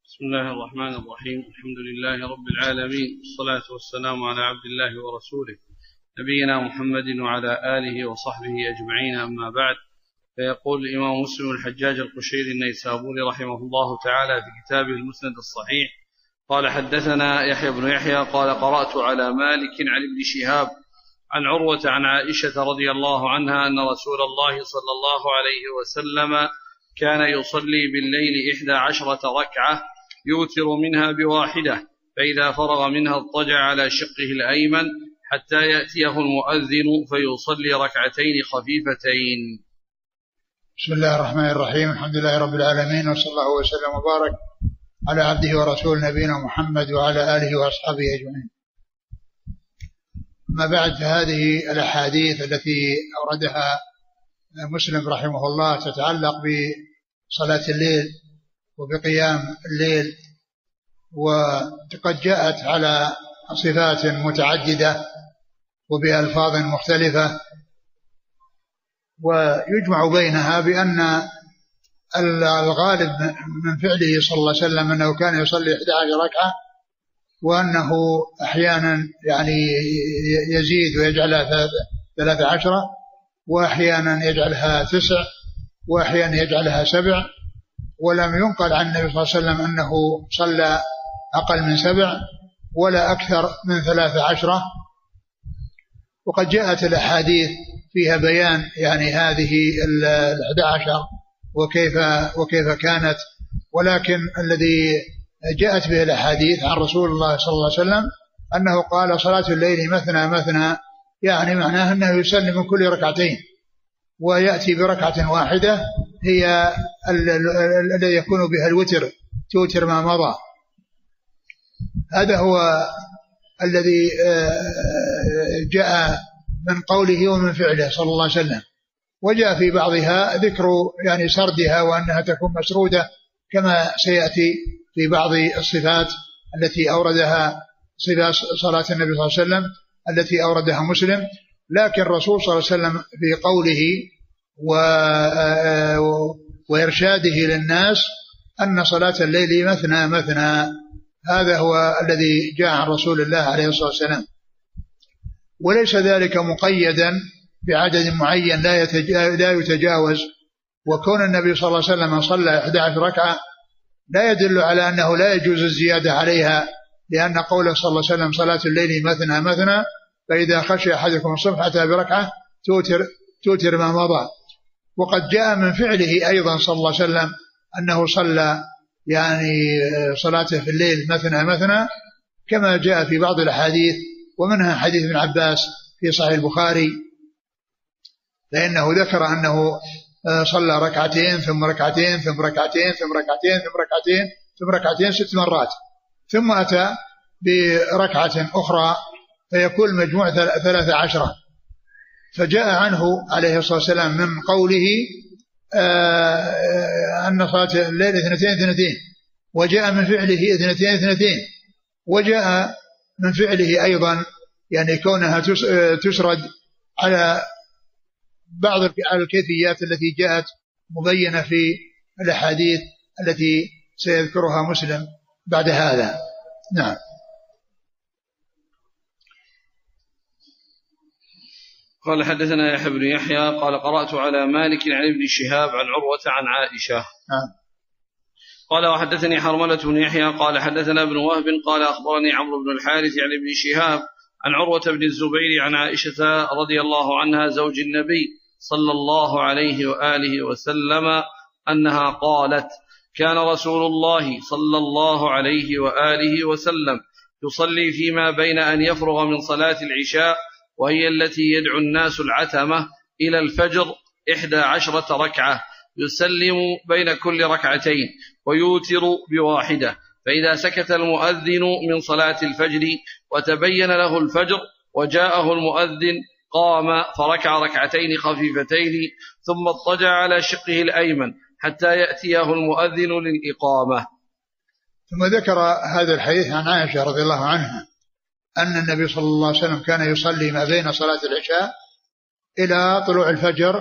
بسم الله الرحمن الرحيم. الحمد لله رب العالمين، والصلاة والسلام على عبد الله ورسوله نبينا محمد وعلى آله وصحبه أجمعين، أما بعد. فيقول الإمام مسلم الحجاج القشيري النيسابوري رحمه الله تعالى في كتابه المسند الصحيح قال: حدثنا يحيى بن يحيى قال: قرأت على مالك عن ابن شهاب عن عروة عن عائشة رضي الله عنها أن رسول الله صلى الله عليه وسلم كان يصلي بالليل 11 ركعة يوتر منها بواحدة، فإذا فرغ منها اضطجع على شقه الأيمن حتى يأتيه المؤذن فيصلي ركعتين خفيفتين. بسم الله الرحمن الرحيم. الحمد لله رب العالمين، وصلى الله وسلم وبارك على عبده ورسول نبينا محمد وعلى آله وأصحابه أجمعين. ما بعد، هذه الأحاديث التي أوردها مسلم رحمه الله تتعلق بصلاة الليل وبقيام الليل، وقد جاءت على صفات متعددة وبألفاظ مختلفة، ويجمع بينها بأن الغالب من فعله صلى الله عليه وسلم أنه كان يصلي 11 ركعة، وأنه أحيانا يزيد ويجعلها 13، وأحيانا يجعلها 9، وأحيانا يجعلها 7، ولم ينقل عن النبي صلى الله عليه وسلم أنه صلى أقل من 7 ولا أكثر من 13. وقد جاءت الأحاديث فيها بيان هذه 11 وكيف كانت، ولكن الذي جاءت به الأحاديث عن رسول الله صلى الله عليه وسلم أنه قال: صلاة الليل مثنى مثنى، معناه أنه يسلم من كل ركعتين ويأتي بركعة واحدة هي الذي يكون بها الوتر، توتر ما مضى. هذا هو الذي جاء من قوله ومن فعله صلى الله عليه وسلم. وجاء في بعضها ذكر سردها وأنها تكون مسرودة كما سيأتي في بعض الصفات التي أوردها، صفات صلاة النبي صلى الله عليه وسلم التي أوردها مسلم. لكن الرسول صلى الله عليه وسلم في قوله وإرشاده للناس أن صلاة الليل مثنى مثنى، هذا هو الذي جاء عن رسول الله عليه الصلاة والسلام، وليس ذلك مقيدا بعدد معين لا يتجاوز. وكون النبي صلى الله عليه وسلم صلى 11 ركعة لا يدل على أنه لا يجوز الزيادة عليها، لأن قوله صلى الله عليه وسلم: صلاة الليل مثنى مثنى، فإذا خشي أحدكم الصبح أتى بركعة توتر ما مضى. وقد جاء من فعله أيضا صلى الله عليه وسلم أنه صلى صلاته في الليل مثنى مثنى، كما جاء في بعض الأحاديث، ومنها حديث ابن عباس في صحيح البخاري، فإنه ذكر أنه صلى ركعتين ثم ركعتين ثم ركعتين ثم ركعتين ثم ركعتين ثم ركعتين 6 مرات، ثم أتى بركعة أخرى فيكون المجموع 13. فجاء عنه عليه الصلاة والسلام من قوله أن صلاة الليل 2 وجاء من فعله 2 وجاء من فعله أيضا كونها تسرد على بعض الكيفيات التي جاءت مبينة في الأحاديث التي سيذكرها مسلم بعد هذا. نعم. قال: حدثنا يحيى بن يحيى قال: قرأت على مالك عن ابن شهاب عن عروة عن عائشة. قال: وحدثني حرملة بن يحيى قال: حدثنا ابن وهب قال: أخبرني عمرو بن الحارث عن ابن شهاب عن عروة بن الزبير عن عائشة رضي الله عنها زوج النبي صلى الله عليه وآله وسلم أنها قالت: كان رسول الله صلى الله عليه وآله وسلم يصلي فيما بين أن يفرغ من صلاة العشاء، وهي التي يدعو الناس العتمة، إلى الفجر 11 ركعة، يسلم بين كل ركعتين ويوتر بواحدة، فإذا سكت المؤذن من صلاة الفجر وتبين له الفجر وجاءه المؤذن قام فركع ركعتين خفيفتين ثم اضطجع على شقه الأيمن حتى يأتيه المؤذن للإقامة. ثم ذكر هذا الحديث عن عائشة رضي الله عنها أن النبي صلى الله عليه وسلم كان يصلي ما بين صلاة العشاء إلى طلوع الفجر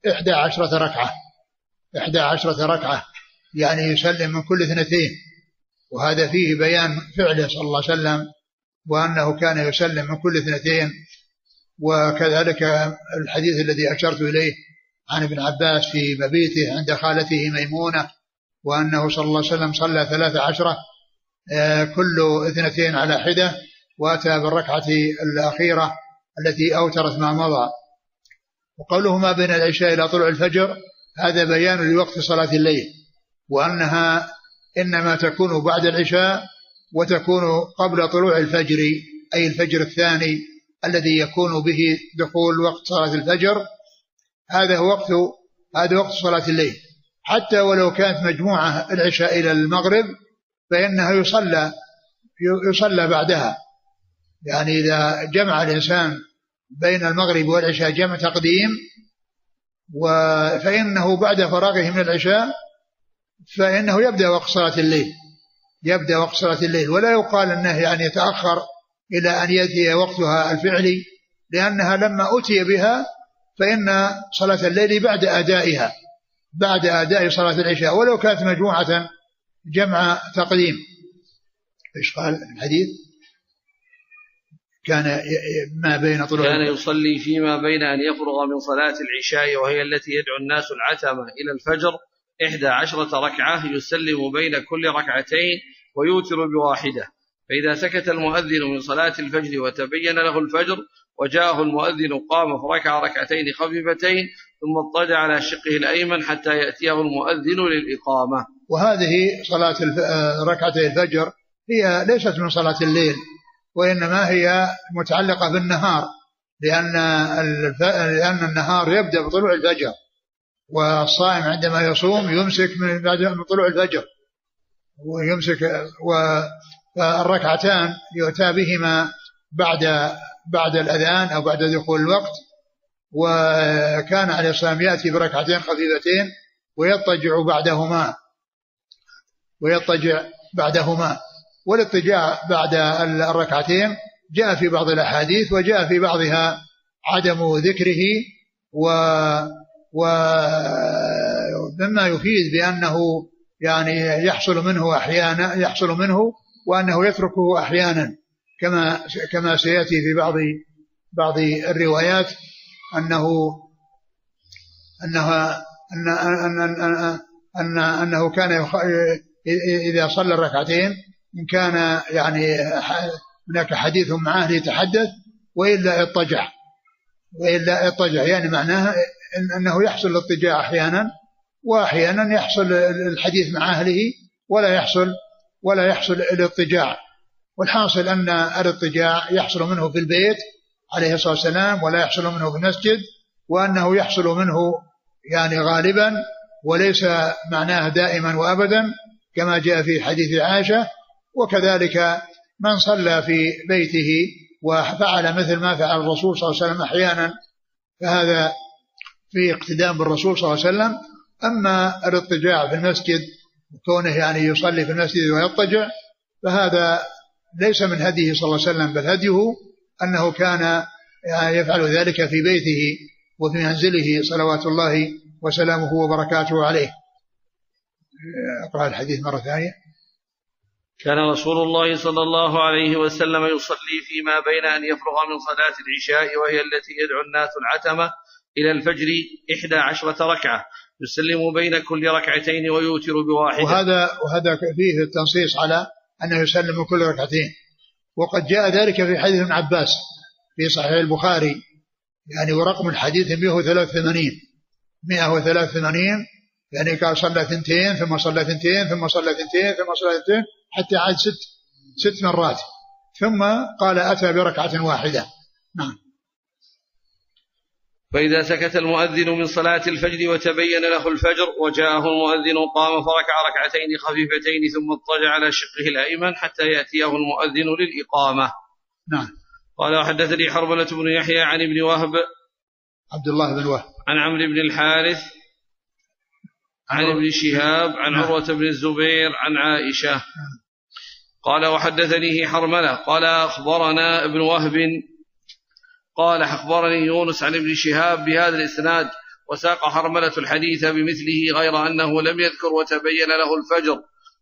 11 ركعة، 11 ركعة، يسلم من كل 2، وهذا فيه بيان فعله صلى الله عليه وسلم، وأنه كان يسلم من كل اثنتين. وكذلك الحديث الذي أشرت إليه عن ابن عباس في مبيته عند خالته ميمونة، وأنه صلى الله عليه وسلم صلى 13 كل اثنتين على حدة، وأتى بالركعة الأخيرة التي أوترت ما مضى. وقوله ما بين العشاء إلى طلوع الفجر هذا بيان لوقت صلاة الليل، وأنها إنما تكون بعد العشاء وتكون قبل طلوع الفجر، أي الفجر الثاني الذي يكون به دخول وقت صلاة الفجر. هذا وقت صلاة الليل، حتى ولو كانت مجموعة العشاء إلى المغرب فإنها يصلى بعدها. يعني إذا جمع الإنسان بين المغرب والعشاء جمع تقديم، فإنه بعد فراغه من العشاء فإنه يبدأ وقت صلاة الليل، ولا يقال أنه يعني يتأخر إلى أن يأتي وقتها الفعلي، لأنها لما أتي بها فإن صلاة الليل بعد أداء صلاة العشاء، ولو كانت مجموعة جمع تقديم. إيش قال الحديث؟ كان يصلي فيما بين أن يفرغ من صلاة العشاء وهي التي يدعو الناس العتمة إلى الفجر 11 ركعة، يسلم بين كل ركعتين ويوتر بواحدة. فإذا سكت المؤذن من صلاة الفجر وتبين له الفجر وجاءه المؤذن قام فركع ركعتين خفيفتين ثم اضطجع على شقه الأيمن حتى يأتيه المؤذن للإقامة. وهذه صلاة ركعتي الفجر هي ليست من صلاة الليل، وإنما هي متعلقة بالنهار، لأن النهار يبدأ بطلوع الفجر، والصائم عندما يصوم يمسك من طلوع الفجر ويمسك، والركعتان يؤتى بهما بعد الأذان أو بعد دخول الوقت. وكان عليه الصلاة والسلام يأتي بركعتين خفيفتين ويضطجع بعدهما. والاضطجاع بعد الركعتين جاء في بعض الأحاديث، وجاء في بعضها عدم ذكره، ومما يفيد بأنه يعني يحصل منه وأنه يتركه أحيانا، كما سيأتي في بعض الروايات أنه كان إذا صلى الركعتين إن كان يعني هناك حديث مع أهله يتحدث وإلا اضطجع، يعني معناها أنه يحصل الاضطجاع أحيانا، وأحيانا يحصل الحديث مع أهله ولا يحصل الاضطجاع. والحاصل أن الاضطجاع يحصل منه في البيت عليه الصلاة والسلام، ولا يحصل منه في المسجد، وأنه يحصل منه يعني غالبا وليس معناه دائما وأبدا، كما جاء في حديث عائشة. وكذلك من صلى في بيته وفعل مثل ما فعل الرسول صلى الله عليه وسلم أحيانا فهذا في اقتداء بالرسول صلى الله عليه وسلم. أما الاضطجاع في المسجد كونه يعني يصلي في المسجد ويضطجع فهذا ليس من هديه صلى الله عليه وسلم، بل هديه أنه كان يفعل ذلك في بيته وفي منزله صلوات الله وسلامه وبركاته عليه. أقرأ الحديث مرة ثانية. كان رسول الله صلى الله عليه وسلم يصلي فيما بين أن يفرغ من صلاة العشاء وهي التي يدعو الناس العتمة إلى الفجر 11 ركعة، يسلم بين كل ركعتين ويوتر بواحدة. وهذا فيه التنصيص على أنه يسلم كل ركعتين، وقد جاء ذلك في حديث ابن عباس في صحيح البخاري، يعني ورقم الحديث 183 يعني قال صلى 2 ثم صلى 2 ثم صلى 2 ثم صلى 2 حتى عاد 6 مرات، ثم قال أتى بركعة واحدة. نعم. فإذا سكت المؤذن من صلاة الفجر وتبين له الفجر وجاءه المؤذن قام فركع ركعتين خفيفتين ثم اضطجع على شقه الأيمن حتى يأتيه المؤذن للإقامة. نعم. قال وحدثني حرملة بن يحيى عن ابن وهب عبد الله بن وهب عن عمرو بن الحارث عن ابن شهاب عن عروة بن الزبير عن عائشة قال وحدثنيه حرملة قال أخبرنا ابن وهب قال أخبرني يونس عن ابن شهاب بهذا الإسناد، وساق حرملة الحديث بمثله غير أنه لم يذكر وتبين له الفجر،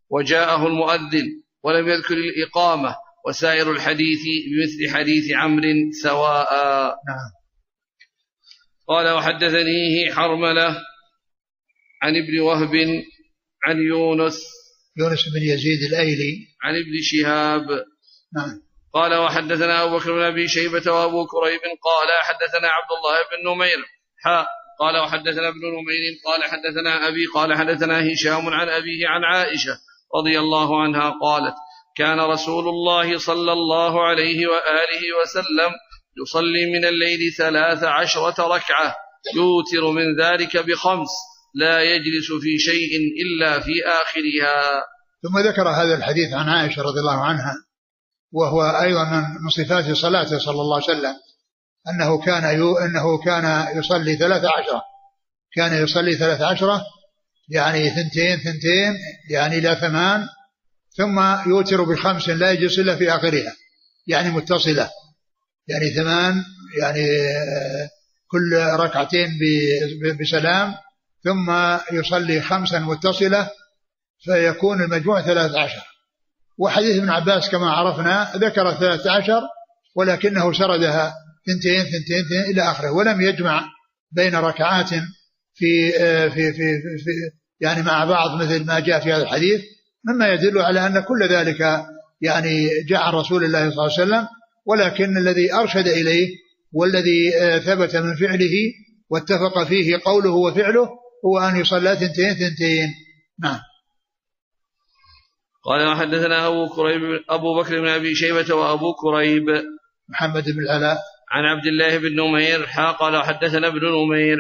وجاءه المؤذن ولم يذكر الإقامة، وسائر الحديث بمثل حديث عمرو سواء. نعم. قال وحدثنيه حرملة عن ابن وهب عن يونس بن يزيد الأيلي عن ابن شهاب. نعم. قال وحدثنا أبو بكر بن أبي شيبة وأبو كريب قال حدثنا عبد الله بن نمير قال وحدثنا ابن نمير قال حدثنا أبي قال حدثنا هشام عن أبيه عن عائشة رضي الله عنها قالت كان رسول الله صلى الله عليه وآله وسلم يصلي من الليل 13 ركعة يوتر من ذلك ب5 لا يجلس في شيء إلا في آخرها. ثم ذكر هذا الحديث عن عائشة رضي الله عنها، وهو أيضا من صفات صلاته صلى الله عليه وسلم أنه كان يصلي 13، كان يصلي 13 يعني 2 يعني إلى 8، ثم يوتر ب5 لا يجلس إلا في آخرها يعني متصلة، يعني 8 يعني كل ركعتين بسلام، ثم يصلي 5 متصلة فيكون المجموع 13. وحديث ابن عباس كما عرفنا ذكر 13 ولكنه سردها 2 إلى آخره، ولم يجمع بين ركعات في في في في يعني مع بعض مثل ما جاء في هذا الحديث، مما يدل على أن كل ذلك يعني جاء عن رسول الله صلى الله عليه وسلم، ولكن الذي أرشد إليه والذي ثبت من فعله واتفق فيه قوله وفعله هو أن يصلى 2. نعم. قال وحدثنا أبو بكر بن أبي شيبة وأبو كريب محمد بن العلاء عن عبد الله بن نمير قال وحدثنا ابن نمير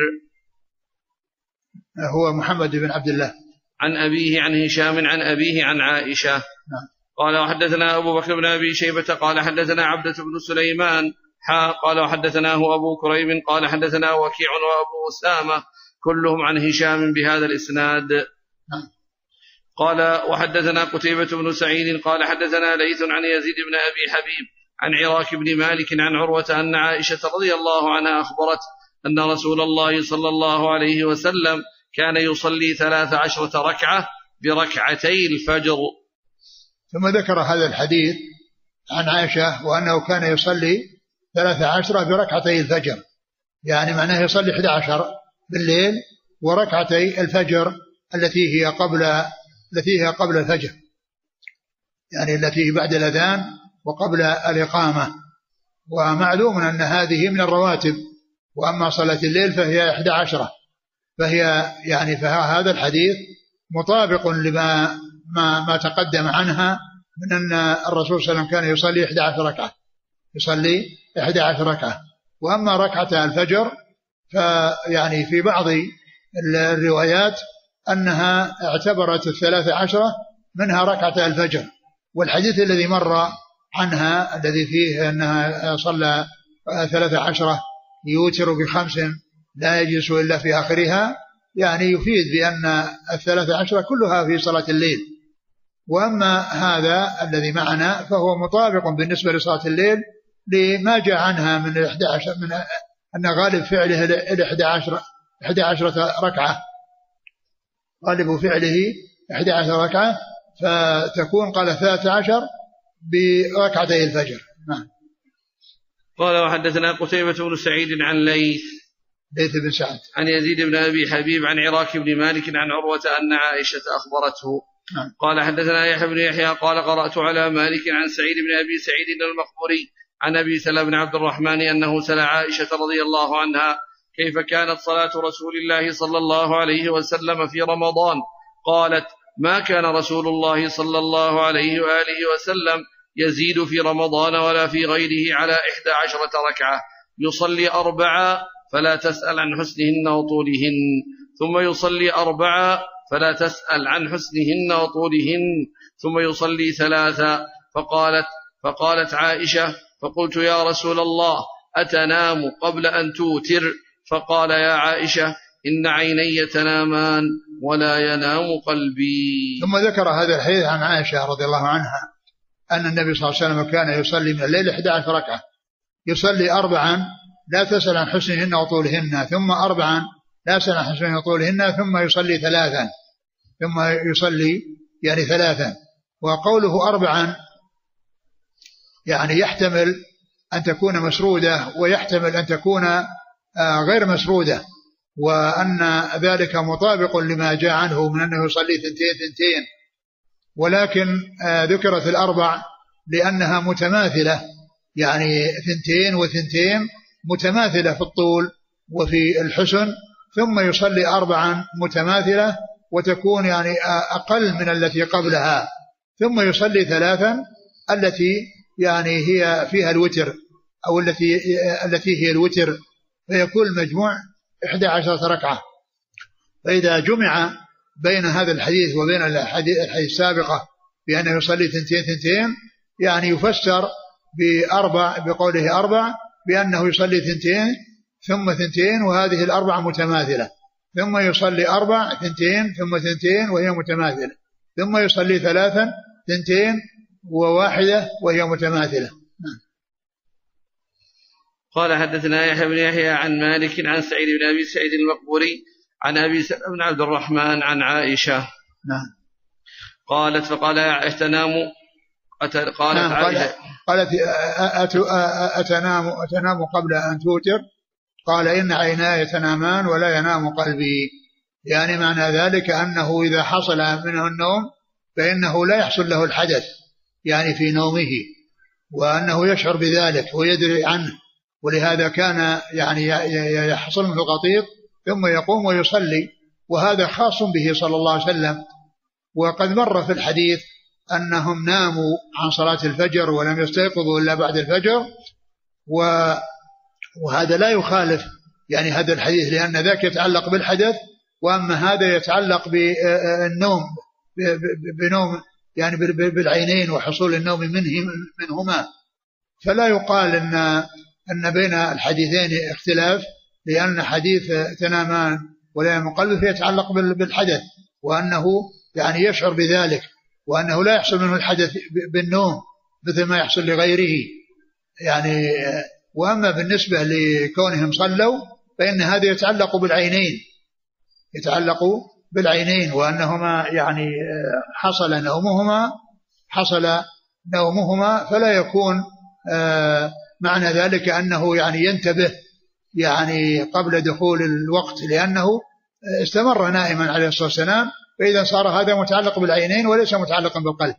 هو محمد بن عبد الله عن أبيه عن هشام عن أبيه عن عائشة. نعم. قال وحدثنا أبو بكر بن أبي شيبة قال حدثنا عبدة بن سليمان قال وحدثناه أبو كريب قال حدثنا وكيع وأبو أسامة كلهم عن هشام بهذا الإسناد. نعم. قال وحدثنا قتيبة بن سعيد قال حدثنا ليث عن يزيد بن أبي حبيب عن عراك بن مالك عن عروة أن عائشة رضي الله عنها أخبرت أن رسول الله صلى الله عليه وسلم كان يصلي 13 ركعة بركعتي الفجر. ثم ذكر هذا الحديث عن عائشة وأنه كان يصلي 13 بركعتي الفجر، يعني معناه يصلي 11 بالليل وركعتي الفجر التي هي قبل الفجر، يعني التي بعد الأذان وقبل الإقامة. ومعلوم أن هذه من الرواتب، وأما صلاة الليل فهي 11، فهذا الحديث مطابق لما ما تقدم عنها من أن الرسول صلى الله عليه وسلم كان يصلي 11 ركعة. وأما ركعة الفجر فيعني في بعض الروايات أنها اعتبرت 13 منها ركعة الفجر، والحديث الذي مر عنها الذي فيه أنها صلى 13 يوتر ب5 لا يجلس إلا في آخرها، يعني يفيد بأن 13 كلها في صلاة الليل. وأما هذا الذي معنا فهو مطابق بالنسبة لصلاة الليل لما جاء عنها من 11 من أن غالب فعله 11 ركعة، غالب فعله 11 ركعة، فتكون قال 13 بركعتي الفجر. نعم. قال وحدثنا قتيبة بن سعيد عن ليث بن سعد عن يزيد بن أبي حبيب عن عراك بن مالك عن عروة أن عائشة أخبرته. نعم. قال حدثنا يحيى بن يحيى قال قرأت على مالك عن سعيد بن أبي سعيد المقبري عن أبي سلمة بن عبد الرحمن أنه سأل عائشة رضي الله عنها كيف كانت صلاة رسول الله صلى الله عليه وسلم في رمضان؟ قالت ما كان رسول الله صلى الله عليه وآله وسلم يزيد في رمضان ولا في غيره على 11 ركعة، يصلي 4 فلا تسأل عن حسنهن وطولهن، ثم يصلي 4 فلا تسأل عن حسنهن وطولهن، ثم يصلي 3. فقالت عائشة فقلت يا رسول الله أتنام قبل أن توتر؟ فقال يا عائشة إن عيني تنامان ولا ينام قلبي. ثم ذكر هذا الحديث عن عائشة رضي الله عنها أن النبي صلى الله عليه وسلم كان يصلي من الليل 11 ركعة، يصلي 4 لا تسأل عن حسنهن وطولهن، ثم 4 لا تسأل عن حسنهن وطولهن، ثم يصلي 3، ثم يعني 3. وقوله 4 يعني يحتمل أن تكون مسرودة ويحتمل أن تكون غير مسرودة، وأن ذلك مطابق لما جاء عنه من أنه يصلي 2 ولكن ذكرت 4 لأنها متماثلة، يعني 2 و2 متماثلة في الطول وفي الحسن، ثم يصلي 4 متماثلة وتكون يعني أقل من التي قبلها، ثم يصلي 3 التي يعني هي فيها الوتر أو التي هي الوتر، فيكون المجموع 11 ركعة. فإذا جمع بين هذا الحديث وبين الحديث السابقة بأنه يصلي 2 يعني يفسر بقوله 4 بأنه يصلي 2 ثم 2 وهذه 4 متماثلة، ثم يصلي 4 2 ثم 2 وهي متماثلة، ثم يصلي 3 2 و1 وهي متماثلة. قال حدثنا يحيى بن يحيى عن مالك عن سعيد بن أبي سعيد المقبوري عن أبي سلمة بن عبد الرحمن عن عائشة. نعم. قالت فقال أتنام قالت نعم. عائشة قالت أتنام قبل أن توتر؟ قال إن عيناي تنامان ولا ينام قلبي، يعني معنى ذلك أنه إذا حصل منه النوم فإنه لا يحصل له الحدث يعني في نومه، وأنه يشعر بذلك ويدري عنه، ولهذا كان يعني يحصل منه غطيط ثم يقوم ويصلي، وهذا خاص به صلى الله عليه وسلم. وقد مر في الحديث أنهم ناموا عن صلاة الفجر ولم يستيقظوا إلا بعد الفجر، وهذا لا يخالف يعني هذا الحديث، لأن ذاك يتعلق بالحدث، وأما هذا يتعلق بالنوم بنوم يعني بالعينين وحصول النوم منهما. فلا يقال أن بين الحديثين اختلاف، لأن حديث تنامان ولا ينام قلبه يتعلق بالحدث، وأنه يعني يشعر بذلك، وأنه لا يحصل منه الحدث بالنوم مثل ما يحصل لغيره يعني. وأما بالنسبة لكونهم صلوا فإن هذا يتعلق بالعينين وأنهما يعني حصل نومهما فلا يكون معنى ذلك أنه يعني ينتبه يعني قبل دخول الوقت، لأنه استمر نائما عليه الصلاة والسلام، فإذا صار هذا متعلق بالعينين وليس متعلقا بالقلب.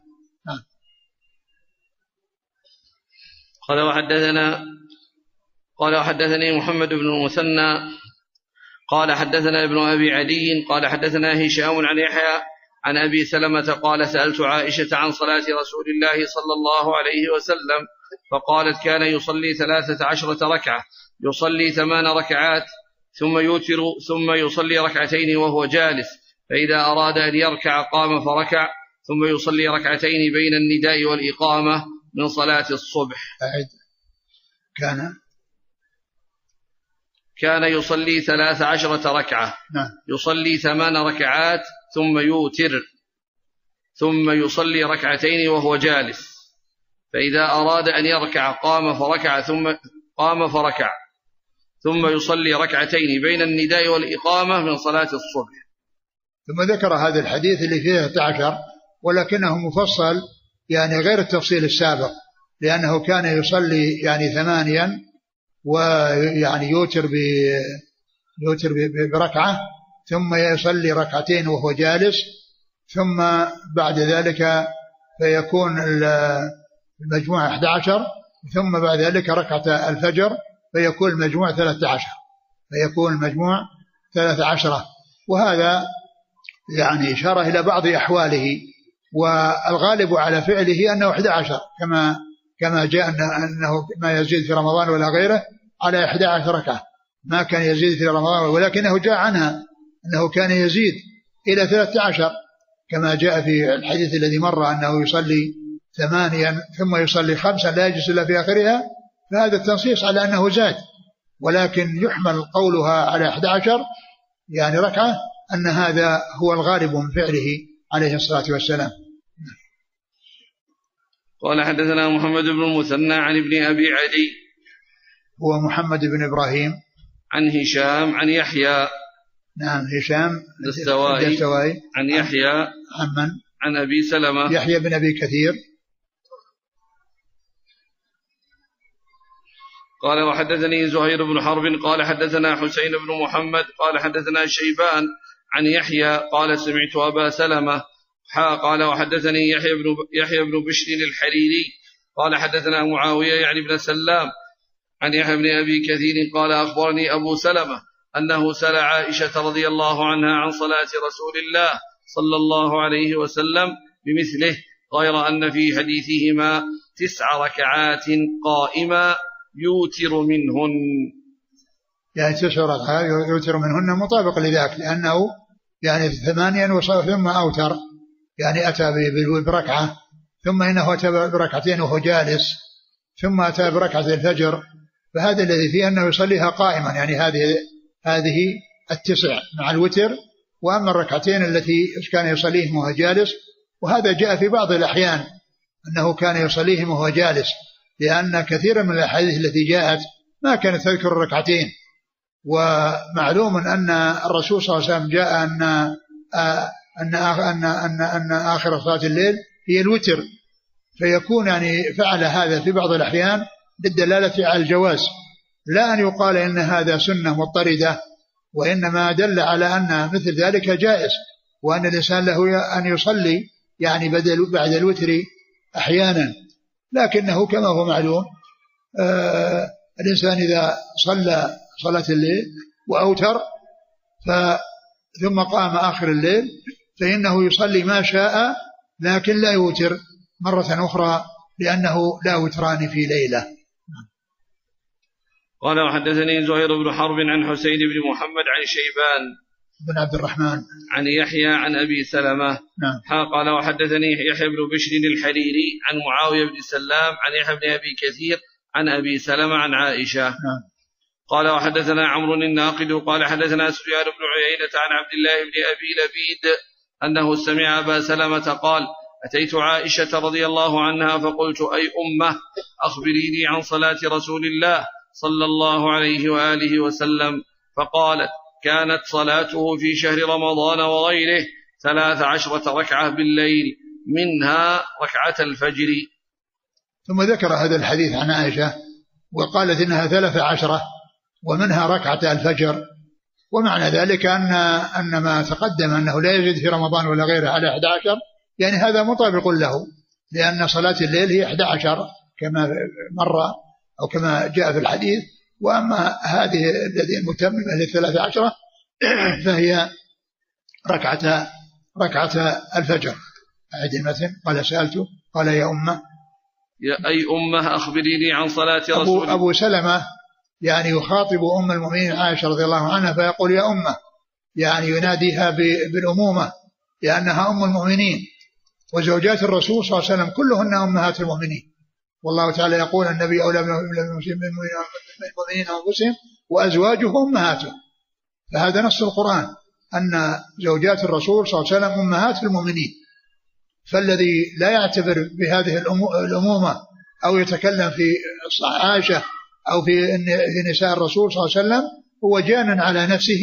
قال وحدثني محمد بن المثنى قال حدثنا ابن أبي عدي قال حدثنا هشام عن يحيى عن أبي سلمة قال سألت عائشة عن صلاة رسول الله صلى الله عليه وسلم فقالت كان يصلي 13 ركعة، يصلي 8 ركعات ثم يوتر ثم يصلي 2 وهو جالس، فإذا أراد أن يركع قام فركع، ثم يصلي 2 بين النداء والإقامة من صلاة الصبح. كان يصلي 13 ركعة، يصلي 8 ركعات ثم يوتر ثم يصلي 2 وهو جالس، فإذا أراد أن يركع قام فركع ثم يصلي 2 بين النداء والإقامة من صلاة الصبح. ثم ذكر هذا الحديث اللي فيه 11 ولكنه مفصل يعني غير التفصيل السابق، لأنه كان يصلي يعني 8 ويعني يوتر بركعة، ثم يصلي 2 وهو جالس، ثم بعد ذلك فيكون المجموع 11، ثم بعد ذلك ركعة الفجر فيكون المجموع 13. وهذا يعني إشارة إلى بعض أحواله، والغالب على فعله أنه 11 كما جاء أنه ما يزيد في رمضان ولا غيره على 11 ركعة، ما كان يزيد في رمضان، ولكنه جاء عنها أنه كان يزيد إلى 13 كما جاء في الحديث الذي مر أنه يصلي 8 ثم يصلي 5 لا يجلس إلا في آخرها، فهذا التنصيص على أنه زاد، ولكن يحمل قولها على 11 يعني ركعة أن هذا هو الغالب من فعله عليه الصلاة والسلام. قال حدثنا محمد بن المثنى عن ابن أبي عدي هو محمد بن إبراهيم عن هشام عن يحيى هشام الدستوائي عن يحيى عن أبي سلمة يحيى بن أبي كثير. قال وحدثني زهير بن حرب قال حدثنا حسين بن محمد قال حدثنا شيبان عن يحيى قال سمعت أبا سلمة قال وحدثني يحيى بن بشر الحريري قال حدثنا معاوية يعني بن سلام عن يحيى بن أبي كثير قال أخبرني أبو سلمة أنه سأل عائشة رضي الله عنها عن صلاة رسول الله صلى الله عليه وسلم بمثله غير أن في حديثهما 9 ركعات قائما يوتر منهن، يعني 9 ركعات يوتر منهن مطابق لذاك، لأنه يعني 8 ثم أوتر، يعني أتى بركعة ثم إنه أتى بركعتين وهو جالس ثم أتى بركعة الفجر، فهذا الذي فيه أنه يصليها قائما، يعني هذه 9 مع الوتر، وأما الركعتين التي كان يصليهم وهو جالس، وهذا جاء في بعض الأحيان أنه كان يصليهم وهو جالس، لأن كثيرا من الأحاديث التي جاءت ما كانت تذكر الركعتين، ومعلوم أن الرسول صلى الله عليه وسلم جاء أن آخر صلاة الليل هي الوتر، فيكون يعني فعل هذا في بعض الأحيان للدلالة على الجواز، لا أن يقال إن هذا سنة مضطردة، وإنما دل على أن مثل ذلك جائز، وأن الإنسان له أن يصلي يعني بعد الوتر أحيانا، لكنه كما هو معلوم الإنسان إذا صلى صلاة الليل وأوتر ثم قام آخر الليل فإنه يصلي ما شاء، لكن لا يوتر مرة أخرى، لأنه لا وتران في ليلة. قال وحدثني زهير بن حرب عن حسين بن محمد عن شيبان بن عبد الرحمن عن يحيى عن أبي سلمة. قال وحدثني يحيى بن بشر الحريري عن معاوية بن سلام عن يحيى بن أبي كثير عن أبي سلمة عن عائشة. قال وحدثنا عمرو الناقد قال حدثنا سفيان بن عيينة عن عبد الله بن أبي لبيد أنه سمع أبا سلمة قال أتيت عائشة رضي الله عنها فقلت أي أمة أخبريني عن صلاة رسول الله صلى الله عليه وآله وسلم، فقالت كانت صلاته في شهر رمضان وغيره 13 ركعة بالليل منها ركعة الفجر. ثم ذكر هذا الحديث عن عائشة وقالت إنها 13 ومنها ركعة الفجر، ومعنى ذلك أن ما تقدم أنه لا يزيد في رمضان ولا غيره على 11، يعني هذا مطابق له، لأن صلاة الليل هي 11 كما مر أو كما جاء في الحديث، وأما هذه الذي المتممة ل13 فهي ركعة الفجر. أعد المثل. قال سألته قال يا أمة يا أي أمة أخبريني عن صلاة رسول. أبو سلمة يعني يخاطب أم المؤمنين عائشة رضي الله عنها فيقول يا أمة، يعني يناديها بالأمومة لأنها أم المؤمنين، وزوجات الرسول صلى الله عليه وسلم كلهن أمهات المؤمنين، والله تعالى يقول النبي أولى بالمؤمنين أنفسهم وأزواجه أمهاته، فهذا نص القرآن أن زوجات الرسول صلى الله عليه وسلم أمهات المؤمنين، فالذي لا يعتبر بهذه الأمومة أو يتكلم في عائشة أو في نساء الرسول صلى الله عليه وسلم هو جان على نفسه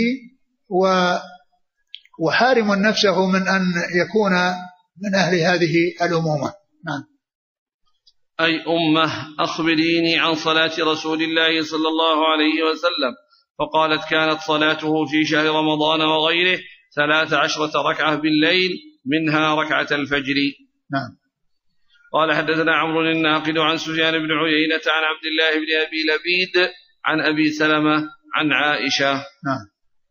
وحارم نفسه من أن يكون من أهل هذه الأمومة. نعم. أي أمة أخبريني عن صلاة رسول الله صلى الله عليه وسلم، فقالت كانت صلاته في شهر رمضان وغيره 13 ركعة بالليل منها ركعة الفجر. نعم. قال حدثنا عمرو الناقد عن سفيان بن عيينة عن عبد الله بن أبي لبيد عن أبي سلمة عن عائشة. نعم.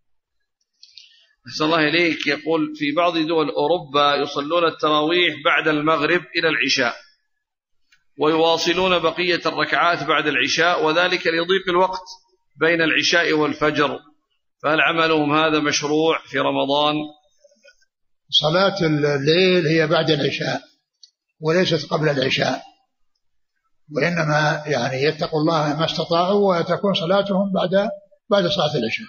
أحسن الله إليك. يقول في بعض دول أوروبا يصلون التراويح بعد المغرب إلى العشاء ويواصلون بقية الركعات بعد العشاء، وذلك لضيق الوقت بين العشاء والفجر، فهل عملهم هذا مشروع في رمضان؟ صلاة الليل هي بعد العشاء وليست قبل العشاء، وإنما يعني يتقوا الله ما استطاعوا وتكون صلاتهم بعد صلاة العشاء.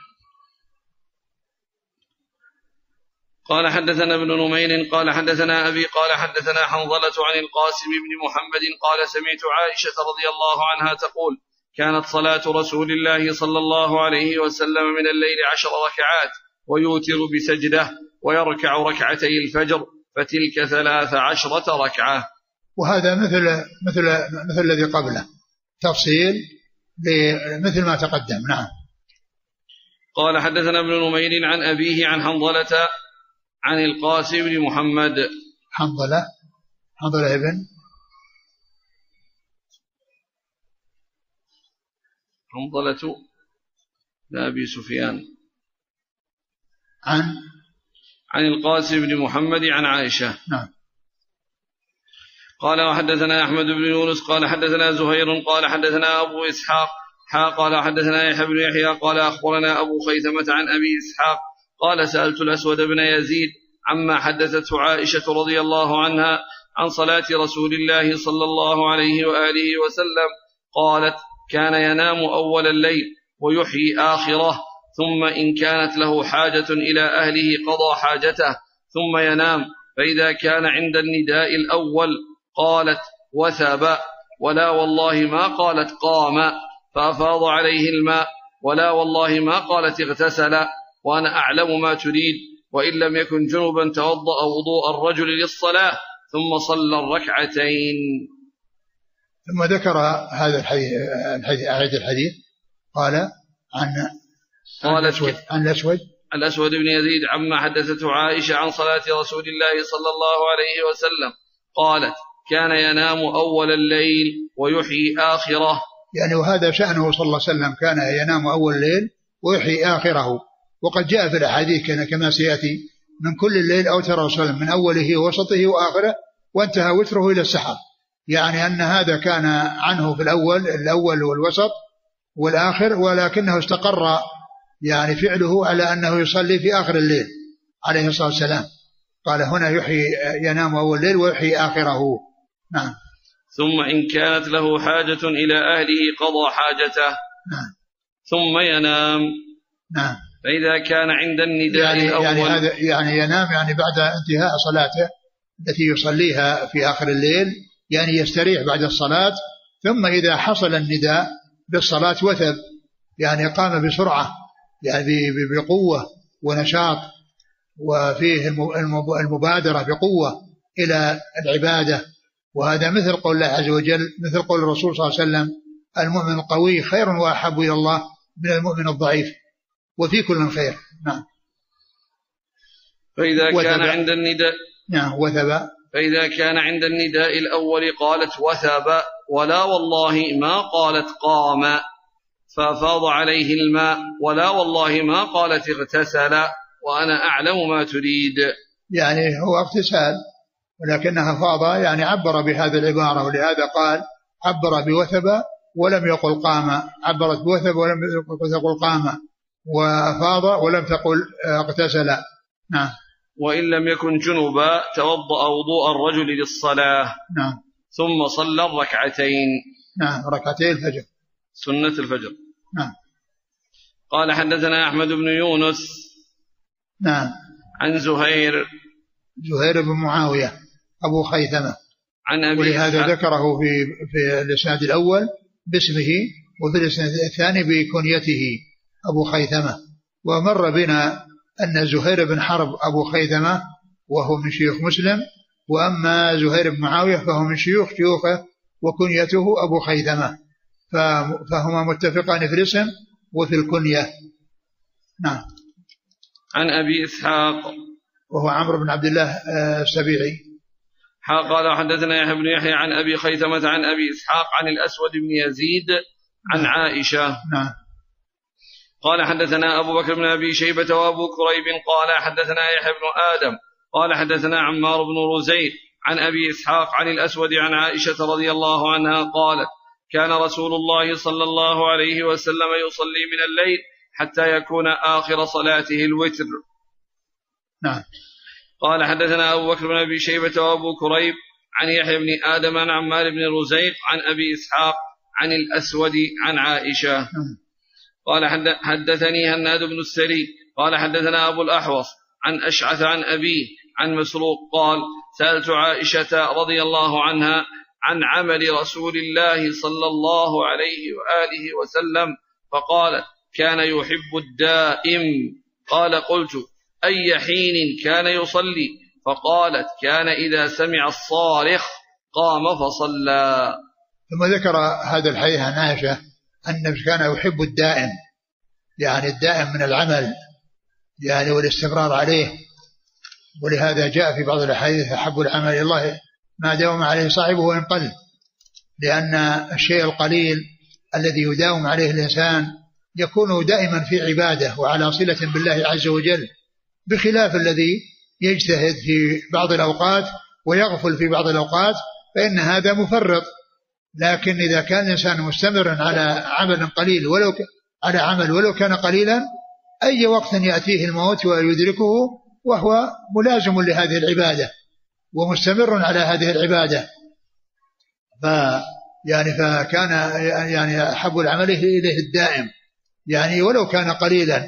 قال حدثنا ابن نمير قال حدثنا أبي قال حدثنا حنظلة عن القاسم بن محمد قال سمعت عائشة رضي الله عنها تقول كانت صلاة رسول الله صلى الله عليه وسلم من الليل 10 ركعات ويوتر بسجدة ويركع ركعتي الفجر فتلك 13 ركعة. وهذا مثل الذي قبله، تفصيل مثل ما تقدم. نعم. قال حدثنا ابن نمير عن أبيه عن حنظلة عن القاسم بن محمد. حنظلة ابن حنظلة أبي سفيان عن القاسم بن محمد عن عائشة. نعم. قال وحدثنا أحمد بن يونس قال حدثنا زهير قال حدثنا أبو إسحاق قال حدثنا يحيى بن يحيى قال أخبرنا أبو خيثمة عن أبي إسحاق قال سألت الأسود بن يزيد عما حدثته عائشة رضي الله عنها عن صلاة رسول الله صلى الله عليه وآله وسلم قالت كان ينام أول الليل ويحيي آخره ثم إن كانت له حاجة إلى أهله قضى حاجته ثم ينام، فإذا كان عند النداء الأول قالت وثب، ولا والله ما قالت قام فأفاض عليه الماء، ولا والله ما قالت اغتسل، وأنا أعلم ما تريد، وإن لم يكن جنبا توضأ وضوء الرجل للصلاة ثم صلى الركعتين. ثم ذكر هذا الحديث قال عن الأسود بن يزيد عما حدثته عائشة عن صلاة رسول الله صلى الله عليه وسلم قالت كان ينام أول الليل ويحيي آخره. يعني وهذا شأنه صلى الله عليه وسلم، كان ينام أول الليل ويحيي آخره. وقد جاء في الأحاديث كما سيأتي من كل الليل أوتر رسول من أوله ووسطه وآخره وانتهى وتره إلى السحر، يعني أن هذا كان عنه في الأول والوسط والآخر، ولكنه استقر يعني فعله على أنه يصلي في آخر الليل عليه الصلاة والسلام. قال هنا ينام أول الليل ويحيي آخره. نعم. ثم إن كانت له حاجة إلى أهله قضى حاجته. نعم. ثم ينام. نعم. فإذا كان عند النداء الأول يعني ينام يعني بعد انتهاء صلاته التي يصليها في آخر الليل، يعني يستريح بعد الصلاة، ثم إذا حصل النداء بالصلاة وثب، يعني قام بسرعة، يعني بقوة ونشاط، وفيه المبادرة بقوة إلى العبادة. وهذا مثل قول الله عز وجل، مثل قول الرسول صلى الله عليه وسلم المؤمن القوي خير وأحب إلى الله من المؤمن الضعيف، وفي كل خير. نعم. فإذا كان عند النداء وثب. فإذا كان عند النداء الأول قالت وثب، ولا والله ما قالت قام ففاض عليه الماء، ولا والله ما قالت اغتسل، وأنا أعلم ما تريد. يعني هو اغتسال ولكنها فاض، يعني عبر بهذه العبارة، ولهذا قال عبر بوثب ولم يقل قام، عبرت بوثب ولم تقل قام، وفاض ولم تقل اغتسل. نعم. وإن لم يكن جنبا توضأ وضوء الرجل للصلاة. نعم. ثم صلى الركعتين. نعم، ركعتي الفجر، سنة الفجر. نعم. قال حدثنا أحمد بن يونس. نعم. عن زهير بن معاوية أبو خيثمة عن أبي، ولهذا ذكره في الإسناد الأول باسمه، وفي الإسناد الثاني بكنيته أبو خيثمة. ومر بنا أن زهير بن حرب أبو خيثمة وهو من شيوخ مسلم، وأما زهير بن معاوية فهو من شيوخه وكنيته أبو خيثمة، فهما متفقان في الاسم وفي الكنية. نعم. عن أبي إسحاق وهو عمرو بن عبد الله السبيعي. قال حدثنا يحيى بن يحيى عن أبي خيثمة عن أبي إسحاق عن الأسود بن يزيد عن عائشة. نعم. قال حدثنا أبو بكر بن أبي شيبة وأبو كريب قال حدثنا يحيى بن آدم قال حدثنا عمار بن رزيق عن أبي إسحاق عن الأسود عن عائشة رضي الله عنها قالت كان رسول الله صلى الله عليه وسلم يصلي من الليل حتى يكون آخر صلاته الوتر. نعم. قال حدثنا أبو بكر بن أبي شيبة وأبو كريب عن يحيى بن آدم عن عمار بن رزيق عن أبي إسحاق عن الأسود عن عائشة. قال حدثني هناد بن السري قال حدثنا أبو الأحوص عن أشعث عن أبيه عن مسروق قال سألت عائشة رضي الله عنها عن عمل رسول الله صلى الله عليه وآله وسلم فقالت كان يحب الدائم. قال قلت أي حين كان يصلي؟ فقالت كان إذا سمع الصارخ قام فصلى. ثم ذكر هذا الحديث عن عائشة أن كان يحب الدائم، يعني الدائم من العمل يعني والاستمرار عليه، ولهذا جاء في بعض الأحاديث أحب العمل إلى الله ما داوم عليه صاحبه وإن قل، لأن الشيء القليل الذي يداوم عليه الإنسان يكون دائما في عبادة وعلى صلة بالله عز وجل، بخلاف الذي يجتهد في بعض الأوقات ويغفل في بعض الأوقات فإن هذا مفرط. لكن إذا كان الإنسان مستمرا على عمل قليل على عمل ولو كان قليلا، أي وقت يأتيه الموت ويدركه وهو ملازم لهذه العبادة ومستمر على هذه العبادة، فكان يعني أحب العمل إليه الدائم، يعني ولو كان قليلا،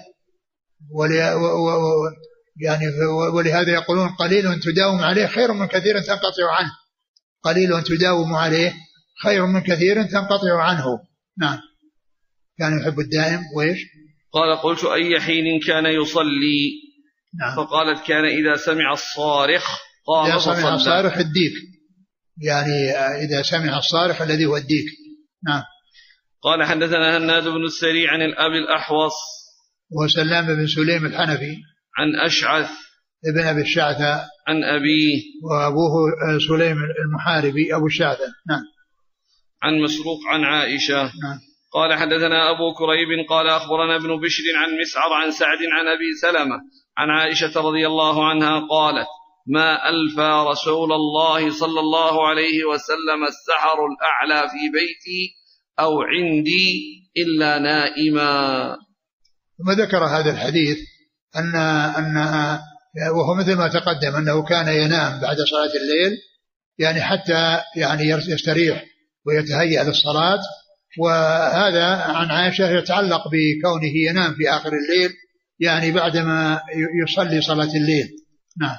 يعني ولهذا يقولون قليل تداوم عليه خير من كثير تنقطع عنه، قليل تداوم عليه خير من كثير تنقطع عنه. نعم، كان يحب الدائم. وإيش؟ قال قلت أي حين كان يصلي؟ نعم. فقالت كان إذا سمع الصارخ قام فصلى. إذا سمع الصارخ الديك، يعني إذا سمع الصارخ الذي هو الديك. نعم. قال حدثنا هناد بن السري عن الأبي الأحوص وسلام بن سليم الحنفي عن أشعث ابن أبي الشعثة عن أبيه وأبوه سليم المحاربي أبو الشعثة. نعم. عن مسروق عن عائشة. نعم. قال حدثنا أبو كريب قال أخبرنا ابن بشر عن مسعر عن سعد عن أبي سلمة عن عائشة رضي الله عنها قالت ما ألفى رسول الله صلى الله عليه وسلم السحر الأعلى في بيتي أو عندي إلا نائما. ثم ذكر هذا الحديث أن وهو مثل ما تقدم أنه كان ينام بعد صلاة الليل، يعني حتى يعني يستريح ويتهيأ للصلاة، وهذا عن عائشة يتعلق بكونه ينام في آخر الليل، يعني بعدما يصلي صلاة الليل. نعم.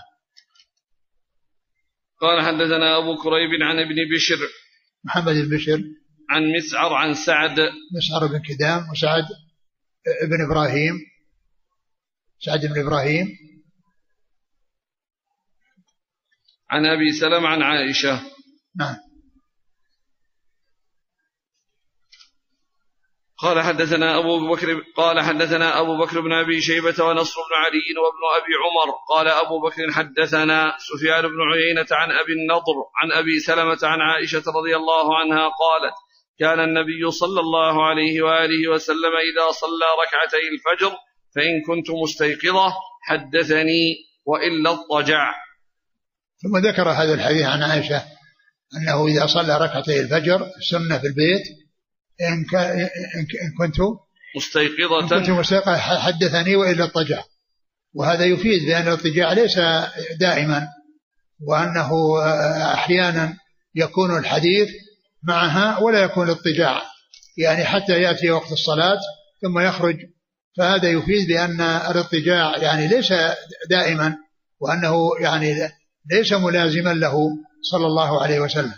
قال حدثنا أبو كريب عن ابن بشر محمد بن بشر عن مسعر عن سعد مسعر بن كدام وسعد بن إبراهيم سعد بن إبراهيم عن أبي سلمة عن عائشة. نعم. قال حدثنا أبو بكر بن أبي شيبة ونصر بن علي وابن أبي عمر قال أبو بكر حدثنا سفيان بن عيينة عن أبي النضر عن أبي سلمة عن عائشة رضي الله عنها قالت كان النبي صلى الله عليه وآله وسلم إذا صلى ركعتي الفجر فإن كنت مستيقظة حدثني وإلا اضطجع. ثم ذكر هذا الحديث عن عائشة أنه إذا صلى ركعتي الفجر سنة في البيت إن كنت مستيقظة حدثني وإلا اضطجع، وهذا يفيد بأن الاضطجاع ليس دائما، وأنه أحيانا يكون الحديث معها ولا يكون الاضطجاع، يعني حتى يأتي وقت الصلاة ثم يخرج، فهذا يفيد بأن الاضطجاع يعني ليس دائما، وأنه يعني ليس ملازما له صلى الله عليه وسلم.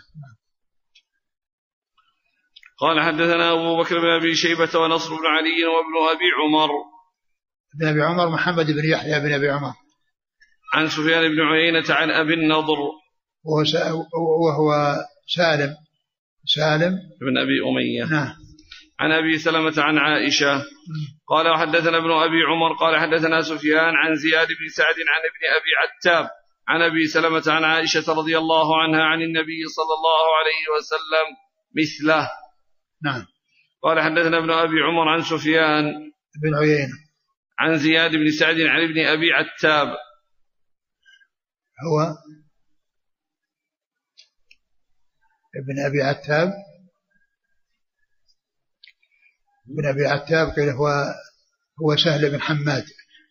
قال حدثنا أبو بكر بن أبي شيبة ونصر بن علي وابن أبي عمر ابن أبي عمر محمد بن يحيى بن أبي عمر عن سفيان بن عيينة عن أبي النضر وهو سالم بن أبي أمية. نعم. عن أبي سلمة عن عائشة قال وحدثنا ابن أبي عمر قال حدثنا سفيان عن زياد بن سعد عن ابن أبي عتاب عن أبي سلمة عن عائشة رضي الله عنها عن النبي صلى الله عليه وسلم مثله. نعم. قال حدثنا ابن أبي عمر عن سفيان بن عيينة عن زياد بن سعد عن ابن أبي عتاب هو ابن أبي عتاب ابن أبي عتاب قيل هو سهل بن حماد.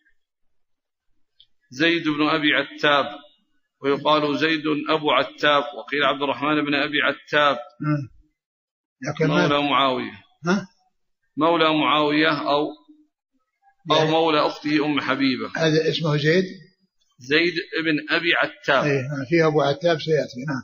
زيد بن أبي عتاب ويقال زيد أبو عتاب وقيل عبد الرحمن بن أبي عتاب مولى معاوية مولى معاوية أو مولى أخته أم حبيبة. هذا اسمه زيد بن أبي عتاب. فيه أبو عتاب سيأتي. نعم.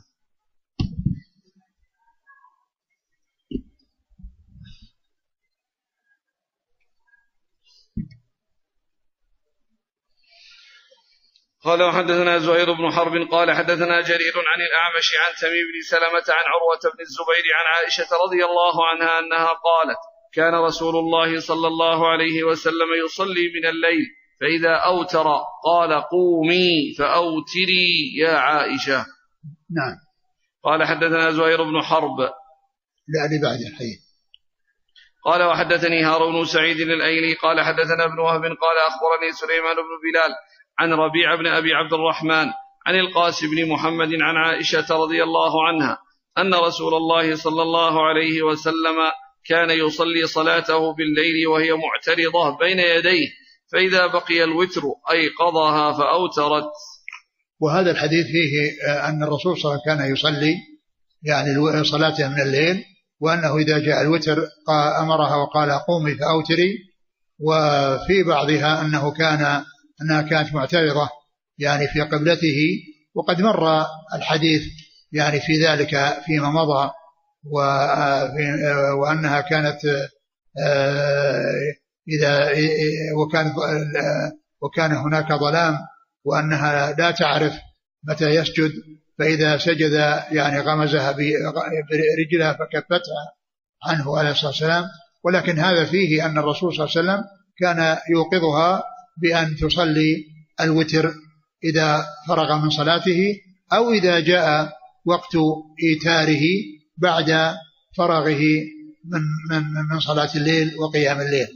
قال وحدثنا زهير بن حرب قال حدثنا جرير عن الأعمش عن تميم بن سلمة عن عروة بن الزبير عن عائشة رضي الله عنها أنها قالت كان رسول الله صلى الله عليه وسلم يصلي من الليل فإذا أوتر قال قومي فأوتري يا عائشة. نعم. قال حدثنا زهير بن حرب لا بعد الحديث. قال وحدثني هارون سعيد الأيلي قال حدثنا ابن وهب قال أخبرني سليمان بن بلال عن ربيع بن أبي عبد الرحمن عن القاسم بن محمد عن عائشة رضي الله عنها أن رسول الله صلى الله عليه وسلم كان يصلي صلاته بالليل وهي معترضة بين يديه فإذا بقي الوتر أيقظها فأوترت. وهذا الحديث فيه أن الرسول صلى الله عليه وسلم كان يصلي يعني صلاته من الليل، وأنه إذا جاء الوتر أمرها وقال قومي فأوتري. وفي بعضها أنها كانت معترضة يعني في قبلته، وقد مر الحديث يعني في ذلك فيما مضى، وأنها كانت إذا وكان هناك ظلام وأنها لا تعرف متى يسجد، فإذا سجد يعني غمزها برجلها فكفتها عنه عليه الصلاة والسلام. ولكن هذا فيه أن الرسول صلى الله عليه وسلم كان يوقظها بأن تصلي الوتر إذا فرغ من صلاته، أو إذا جاء وقت إيتاره بعد فرغه من صلاة الليل وقيام الليل.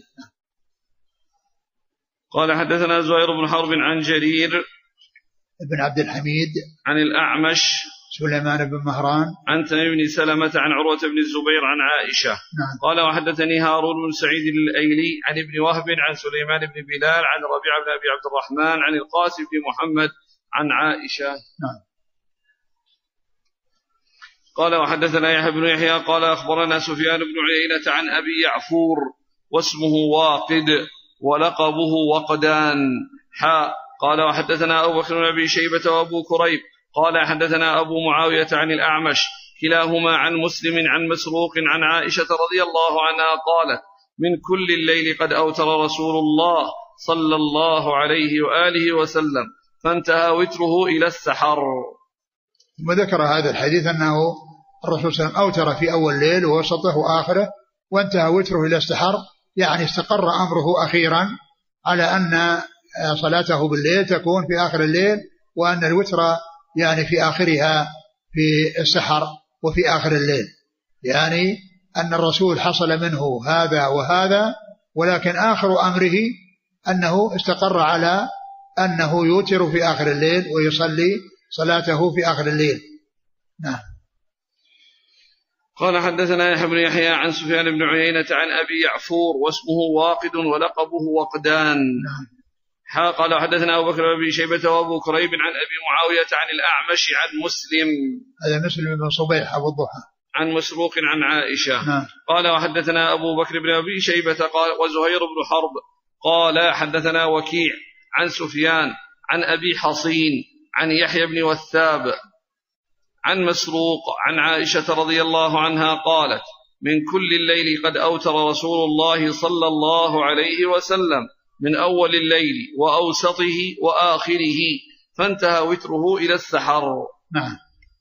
قال حدثنا زهير بن حرب عن جرير بن عبد الحميد عن الأعمش سليمان بن مهران عن تميم بن سلمة عن عروة بن الزبير عن عائشة. نعم. قال وحدثني هارون بن سعيد الأيلي عن ابن وهب عن سليمان بن بلال عن ربيع بن أبي عبد الرحمن عن القاسم بن محمد عن عائشة. نعم. قال وحدثنا يحيى بن يحيى قال أخبرنا سفيان بن عيينة عن أبي يعفور واسمه واقد ولقبه وقدان قال وحدثنا أبو بكر بن أبي شيبة وأبو كريب قال حدثنا أبو معاوية عن الأعمش كلاهما عن مسلم عن مسروق عن عائشة رضي الله عنها قالت من كل الليل قد أوتر رسول الله صلى الله عليه وآله وسلم فانتهى وتره إلى السحر. وذكر هذا الحديث أنه الرسول صلى الله عليه وسلم أوتر في أول الليل ووسطه وآخره وانتهى وتره إلى السحر، يعني استقر أمره أخيرا على أن صلاته بالليل تكون في آخر الليل، وأن الوتر يعني في آخرها في السحر وفي آخر الليل، يعني أن الرسول حصل منه هذا وهذا، ولكن آخر أمره أنه استقر على أنه يوتر في آخر الليل ويصلي صلاته في آخر الليل. نعم. قال حدثنا يحيى بن يحيى عن سفيان بن عيينة عن أبي يعفور واسمه واقد ولقبه وقدان. نعم. قال حدثنا أبو بكر بن أبي شيبة وأبو كريب عن أبي معاوية عن الأعمش عن مسلم، هذا مسلم بن صبيح أبو الضحى، عن مسروق عن عائشة. نعم. قال وحدثنا أبو بكر بن أبي شيبة قال وزهير بن حرب قال حدثنا وكيع عن سفيان عن أبي حصين عن يحيى بن وثاب عن مسروق عن عائشة رضي الله عنها قالت من كل الليل قد أوتر رسول الله صلى الله عليه وسلم من أول الليل وأوسطه وآخره فانتهى وتره إلى السحر. نعم.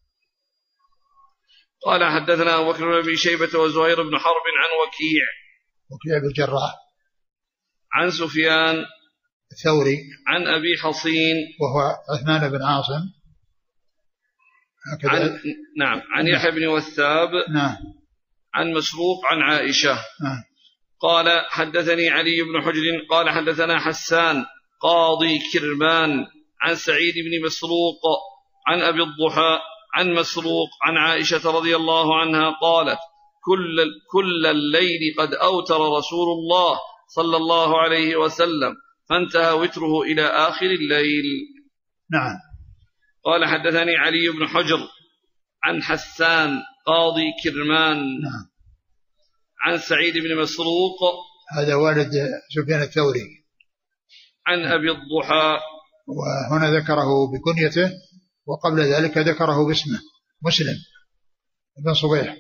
قال حدثنا أبو بكر بن أبي شيبة وزهير بن حرب عن وكيع بن الجراح عن سفيان الثوري عن أبي حصين وهو عثمان بن عاصم عن يحيى بن وثاب نعم. عن مسروق عن عائشة. نعم. قال حدثني علي بن حجر قال حدثنا حسان قاضي كرمان عن سعيد بن مسروق عن أبي الضحى عن مسروق عن عائشة رضي الله عنها قالت كل الليل قد أوتر رسول الله صلى الله عليه وسلم فانتهى وتره إلى آخر الليل. نعم. قال حدثني علي بن حجر عن حسان قاضي كرمان نعم. عن سعيد بن مسروق هذا والد سفيان الثوري عن أبي الضحى، وهنا ذكره بكنيته وقبل ذلك ذكره باسمه مسلم بن صبيح.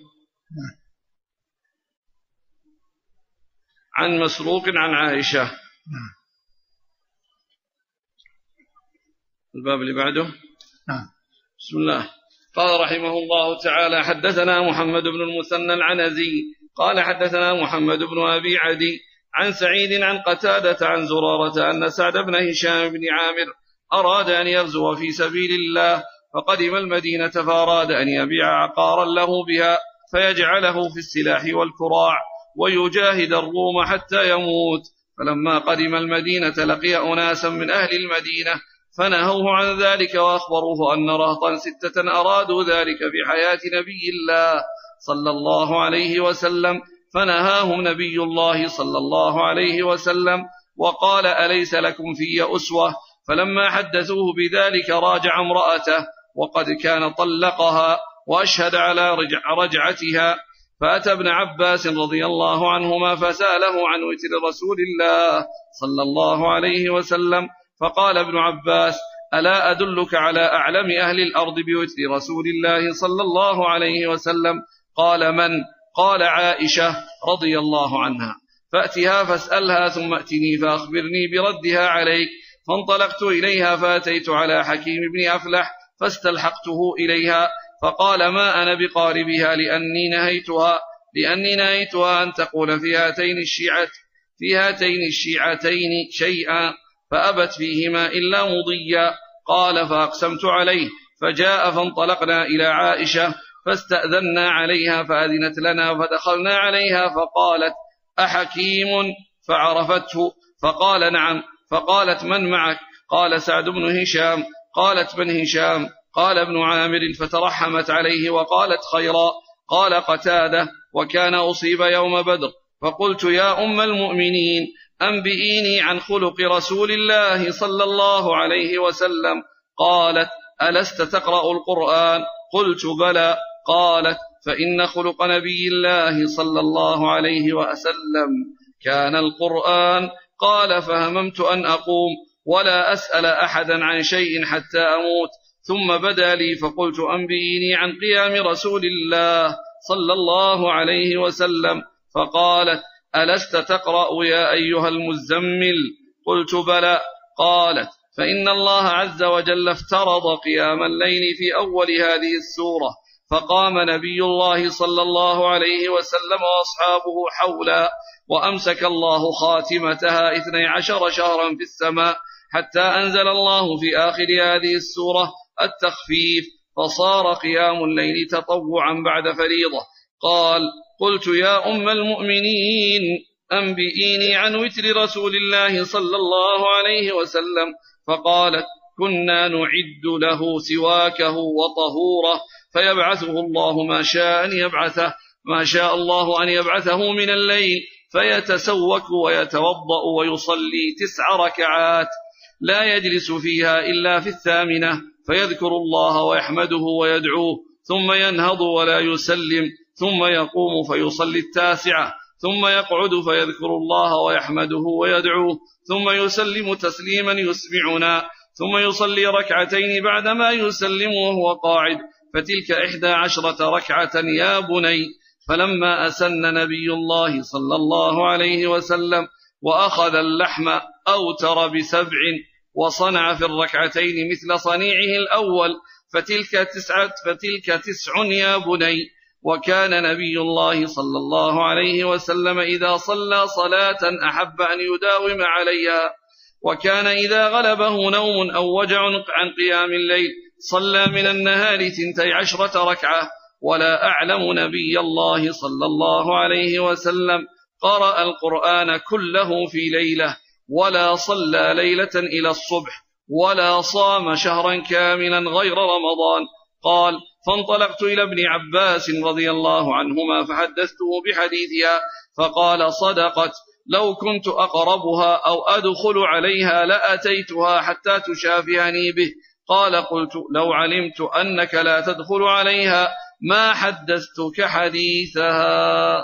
عن مسروق عن عائشة. الباب اللي بعده. نعم. بسم الله. قال رحمه الله تعالى: حدثنا محمد بن المثنى العنزي قال حدثنا محمد بن أبي عدي عن سعيد عن قتادة عن زرارة أن سعد بن هشام بن عامر أراد أن يغزو في سبيل الله، فقدم المدينة فأراد أن يبيع عقارا له بها فيجعله في السلاح والكراع ويجاهد الروم حتى يموت. فلما قدم المدينة لقي أناسا من أهل المدينة فنهوه عن ذلك وأخبروه أن رهطا 6 أرادوا ذلك في حياة نبي الله صلى الله عليه وسلم، فنهاهم نبي الله صلى الله عليه وسلم وقال: أليس لكم في أسوة؟ فلما حدثوه بذلك راجع امرأته وقد كان طلقها وأشهد على رجعتها، فأتى ابن عباس رضي الله عنهما فسأله عن وتر رسول الله صلى الله عليه وسلم، فقال ابن عباس: ألا أدلك على أعلم أهل الأرض بوتر رسول الله صلى الله عليه وسلم؟ قال: من؟ قال: عائشة رضي الله عنها، فأتها فاسألها ثم أتني فأخبرني بردها عليك. فانطلقت إليها فأتيت على حكيم بن أفلح فاستلحقته إليها، فقال: ما أنا بقاربها لأني نهيتها أن تقول في هاتين الشيعتين شيئا، فأبت فيهما إلا مضيا. قال: فأقسمت عليه، فجاء فانطلقنا إلى عائشة فاستأذنا عليها فأذنت لنا، فدخلنا عليها فقالت: أحكيم؟ فعرفته فقال: نعم. فقالت: من معك؟ قال: سعد بن هشام. قالت: من هشام؟ قال: ابن عامر. فترحمت عليه وقالت: خيرا. قال قتادة: وكان أصيب يوم بدر، فقلت: يا أم المؤمنين أنبئيني عن خلق رسول الله صلى الله عليه وسلم. قالت: ألست تقرأ القرآن؟ قلت: بلى. قالت: فإن خلق نبي الله صلى الله عليه وسلم كان القرآن. قال: فهممت أن أقوم ولا أسأل أحدا عن شيء حتى أموت، ثم بدا لي فقلت: أنبئيني عن قيام رسول الله صلى الله عليه وسلم. فقالت: ألست تقرأ يا أيها المزمل؟ قلت: بلى. قالت: فإن الله عز وجل افترض قيام الليل في أول هذه السورة، فقام نبي الله صلى الله عليه وسلم وأصحابه حولا، وأمسك الله خاتمتها 12 شهرا في السماء، حتى أنزل الله في آخر هذه السورة التخفيف، فصار قيام الليل تطوعا بعد فريضة. قال: قلت: يا أم المؤمنين أنبئيني عن وتر رسول الله صلى الله عليه وسلم. فقالت: كنا نعد له سواكه وطهوره، فيبعثه الله ما شاء الله أن يبعثه من الليل، فيتسوك ويتوضأ ويصلي 9 ركعات لا يجلس فيها إلا في 8، فيذكر الله ويحمده ويدعوه، ثم ينهض ولا يسلم، ثم يقوم فيصلي 9، ثم يقعد فيذكر الله ويحمده ويدعوه، ثم يسلم تسليما يسمعنا، ثم يصلي 2 ركعتين بعدما يسلم وهو قاعد، فتلك 11 ركعة يا بني. فلما أسن نبي الله صلى الله عليه وسلم وأخذ اللحم أوتر ب7 وصنع في 2 ركعتين مثل صنيعه الأول، فتلك 9 يا بني. وكان نبي الله صلى الله عليه وسلم إذا صلى صلاة أحب أن يداوم عليها، وكان إذا غلبه نوم أو وجع عن قيام الليل صلى من النهار 12 ركعة. ولا أعلم نبي الله صلى الله عليه وسلم قرأ القرآن كله في ليلة، ولا صلى ليلة إلى الصبح، ولا صام شهرا كاملا غير رمضان. قال: فانطلقت إلى ابن عباس رضي الله عنهما فحدثته بحديثها، فقال: صدقت، لو كنت أقربها أو أدخل عليها لأتيتها حتى تشافهني به. قال: قلت: لو علمت أنك لا تدخل عليها ما حدثتك حديثها.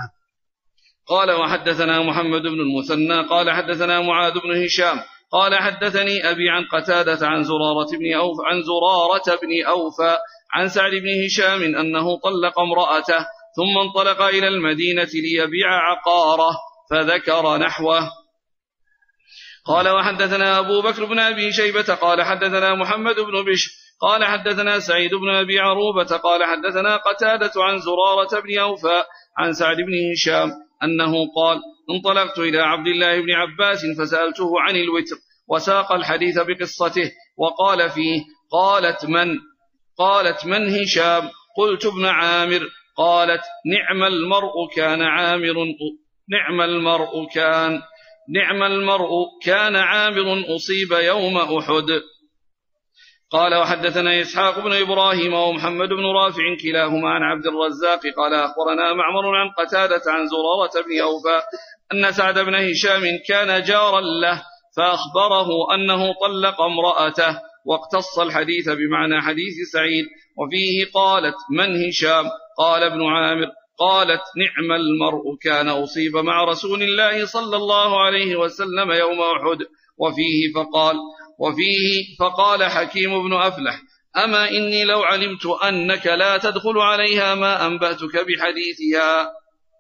قال: وحدثنا محمد بن المثنى قال حدثنا معاذ بن هشام قال حدثني أبي عن قتادة عن زرارة بن أوفى عن سعد بن هشام أنه طلق امرأته ثم انطلق إلى المدينة ليبيع عقاره، فذكر نحوه. قال وحدثنا أبو بكر بن أبي شيبة قال حدثنا محمد بن بشر قال حدثنا سعيد بن أبي عروبة قال حدثنا قتادة عن زرارة بن أوفى عن سعد بن هشام أنه قال انطلقت إلى عبد الله بن عباس فسألته عن الوتر وساق الحديث بقصته وقال فيه قالت من هشام قلت ابن عامر قالت نعم المرء كان عامر أصيب يوم أحد. قال وحدثنا إسحاق بن إبراهيم ومحمد بن رافع كلاهما عن عبد الرزاق قال أخبرنا معمر عن قتادة عن زرارة بن أوفى أن سعد بن هشام كان جارا له فأخبره أنه طلق امرأته واقتص الحديث بمعنى حديث سعيد وفيه قالت من هشام قال ابن عامر قالت نعم المرء كان أصيب مع رسول الله صلى الله عليه وسلم يوم أحد وفيه فقال حكيم بن أفلح أما إني لو علمت أنك لا تدخل عليها ما أنبأتك بحديثها.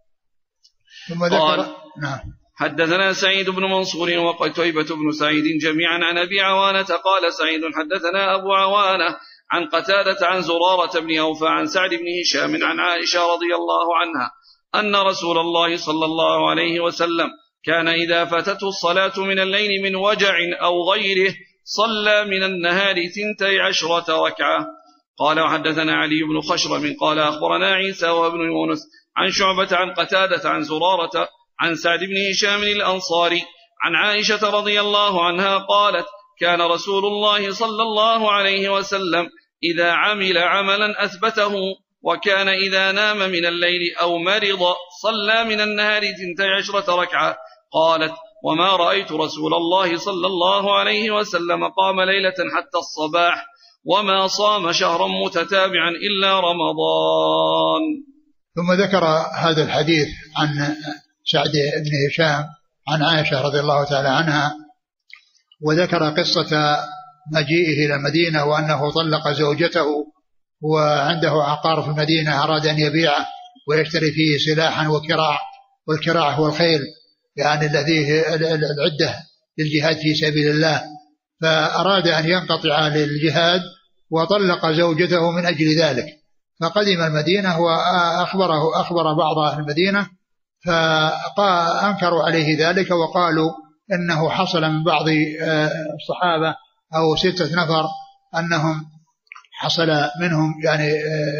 قال حدثنا سعيد بن منصور وقتيبة بن سعيد جميعا عن أبي عوانة قال سعيد حدثنا أبو عوانة عن قتادة عن زرارة بن أوفى عن سعد بن هشام عن عائشة رضي الله عنها أن رسول الله صلى الله عليه وسلم كان إذا فاتته الصلاة من الليل من وجع أو غيره صلى من النهار 12 ركعة. قال وحدثنا علي بن خشرم قال أخبرنا عيسى وابن يونس عن شعبة عن قتادة عن زرارة عن سعد بن هشام الأنصاري عن عائشة رضي الله عنها قالت كان رسول الله صلى الله عليه وسلم إذا عمل عملا أثبته وكان إذا نام من الليل أو مرض صلى من النهار 12 ركعة. قالت وما رأيت رسول الله صلى الله عليه وسلم قام ليلة حتى الصباح وما صام شهرا متتابعا إلا رمضان. ثم ذكر هذا الحديث عن سعد بن هشام عن عائشة رضي الله تعالى عنها وذكر قصة مجيئه إلى المدينة وأنه طلق زوجته وعنده عقار في المدينة أراد أن يبيعه ويشتري فيه سلاحا وكراع والكراع هو الخيل يعني الذي العدة للجهاد في سبيل الله فأراد أن ينقطع للجهاد وطلق زوجته من أجل ذلك فقدم المدينة وأخبر بعض أهل المدينة فأنكروا عليه ذلك وقالوا إنه حصل من بعض الصحابة أو 6 نفر أنهم حصل منهم يعني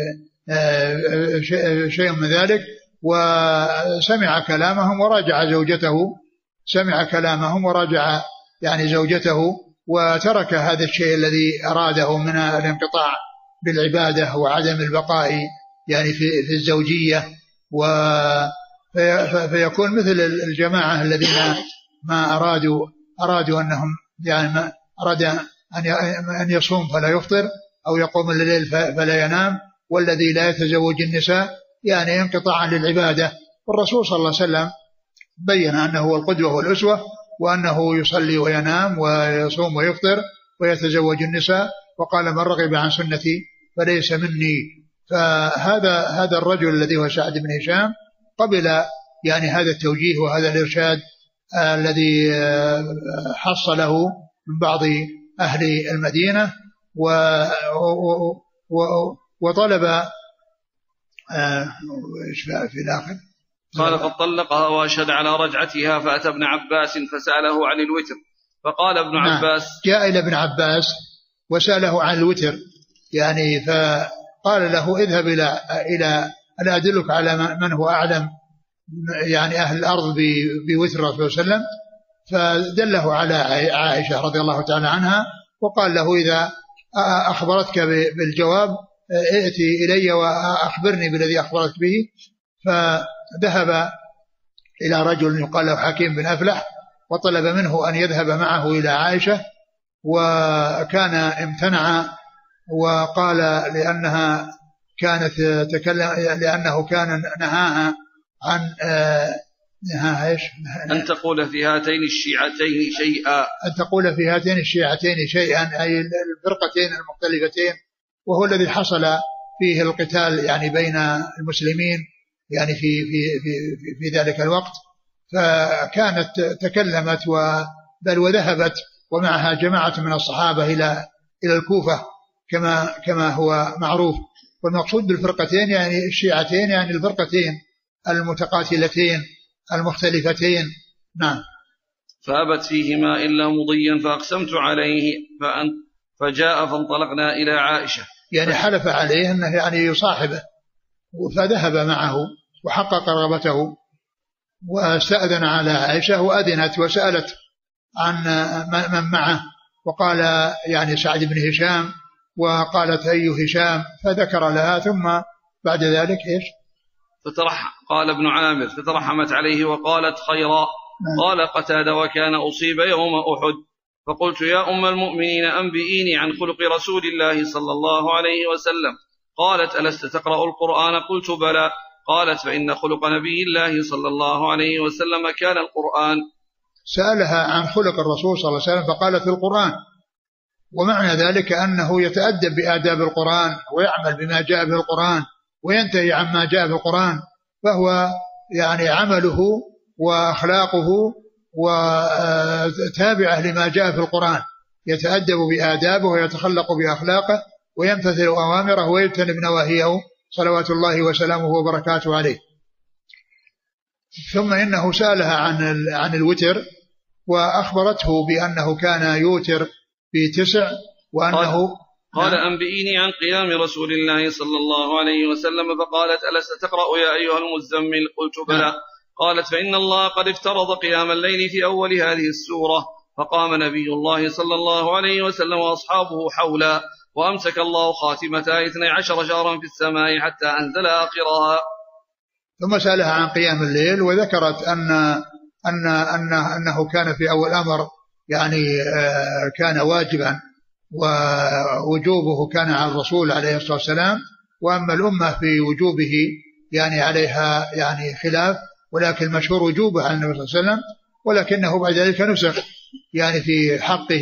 شيء من ذلك وسمع كلامهم وراجع زوجته يعني زوجته وترك هذا الشيء الذي أراده من الانقطاع بالعبادة وعدم البقاء يعني في الزوجية فيكون مثل الجماعة الذين ما أرادوا أنهم يعني ما أراد أن يصوم فلا يفطر أو يقوم الليل فلا ينام والذي لا يتزوج النساء يعني انقطاعا للعبادة. والرسول صلى الله عليه وسلم بين أنه هو القدوة والأسوة وأنه يصلي وينام ويصوم ويفطر ويتزوج النساء وقال من رغب عن سنتي فليس مني. فهذا الرجل الذي هو سعد بن هشام قبل يعني هذا التوجيه وهذا الإرشاد الذي حصله من بعض أهل المدينة وطلب ايش في الآخر قال فطلقها وأشهد على رجعتها فأتى ابن عباس فسأله عن الوتر فقال ابن عباس جاء إلى ابن عباس وسأله عن الوتر يعني فقال له اذهب إلى ألا أدلك على من هو أعلم يعني أهل الأرض بوتر الرسول صلى الله عليه وسلم فدله على عائشة رضي الله تعالى عنها وقال له إذا أخبرتك بالجواب ائتي إلي وأخبرني بالذي أخبرت به. فذهب إلى رجل يقال له حكيم بن أفلح وطلب منه أن يذهب معه إلى عائشة وكان امتنع وقال لأنها كانت تتكلم لأنه كان نهاها عن أن تقول في هاتين الشيعتين شيئا أي الفرقتين المختلفتين وهو الذي حصل فيه القتال يعني بين المسلمين يعني في ذلك الوقت. فكانت تكلمت بل وذهبت ومعها جماعة من الصحابة إلى الكوفة كما هو معروف. والمقصود بالفرقتين يعني الشيعتين، يعني الفرقتين المتقاتلتين المختلفتين. نعم. فأبت فيهما إلا مضيا فأقسمت عليه فجاء فانطلقنا إلى عائشة، يعني حلف عليه أنه يعني يصاحبه، فذهب معه وحقق رغبته واستأذن على عائشة وأذنت وسألت عن من معه، وقال يعني سعد بن هشام، وقالت أي هشام، فذكر لها. ثم بعد ذلك إيش؟ قال ابن عامر فترحمت عليه وقالت خيرا. قال قتادة وكان أصيب يوم أحد. فقلت يا أم المؤمنين أنبئيني عن خلق رسول الله صلى الله عليه وسلم. قالت ألست تقرأ القرآن؟ قلت بلى. قالت فإن خلق نبي الله صلى الله عليه وسلم كان القرآن. سألها عن خلق الرسول صلى الله عليه وسلم فقالت القرآن، ومعنى ذلك أنه يتأدب بآداب القرآن ويعمل بما جاء به القرآن وينتهي عما جاء به القرآن، فهو يعني عمله وأخلاقه وتابعه لما جاء في القرآن، يتأدب بآدابه ويتخلق بأخلاقه ويمتثل أوامره ويجتنب نواهيه صلوات الله وسلامه وبركاته عليه. ثم إنه سألها عن الوتر، وأخبرته بأنه كان يوتر ب9، وأنه قال أنبئيني عن قيام رسول الله صلى الله عليه وسلم. فقالت ألست تقرأ يا أيها المزمل؟ قلت بلى. قالت فإن الله قد افترض قيام الليل في أول هذه السورة. فقام نبي الله صلى الله عليه وسلم وأصحابه حولا، وأمسك الله خاتمتها 12 شهرا في السماء حتى أنزل آخرها. ثم سألها عن قيام الليل، وذكرت أنه كان في أول أمر يعني كان واجبا، ووجوبه كان على الرسول عليه الصلاة والسلام، وأما الأمة في وجوبه يعني عليها يعني خلاف، ولكن مشهور وجوبه على النبي صلى الله عليه وسلم، ولكنه بعد ذلك نسخ يعني في حقه،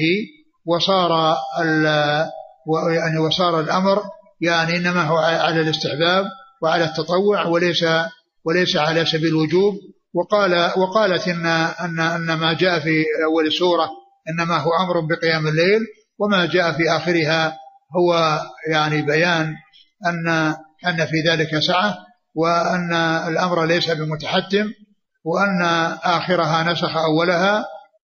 وصار الأمر يعني إنما هو على الاستحباب وعلى التطوع وليس على سبيل الوجوب. وقالت إن ما جاء في أول السورة إنما هو أمر بقيام الليل، وما جاء في آخرها هو يعني بيان أن في ذلك سعة، وأن الأمر ليس بمتحتم، وأن آخرها نسخ أولها،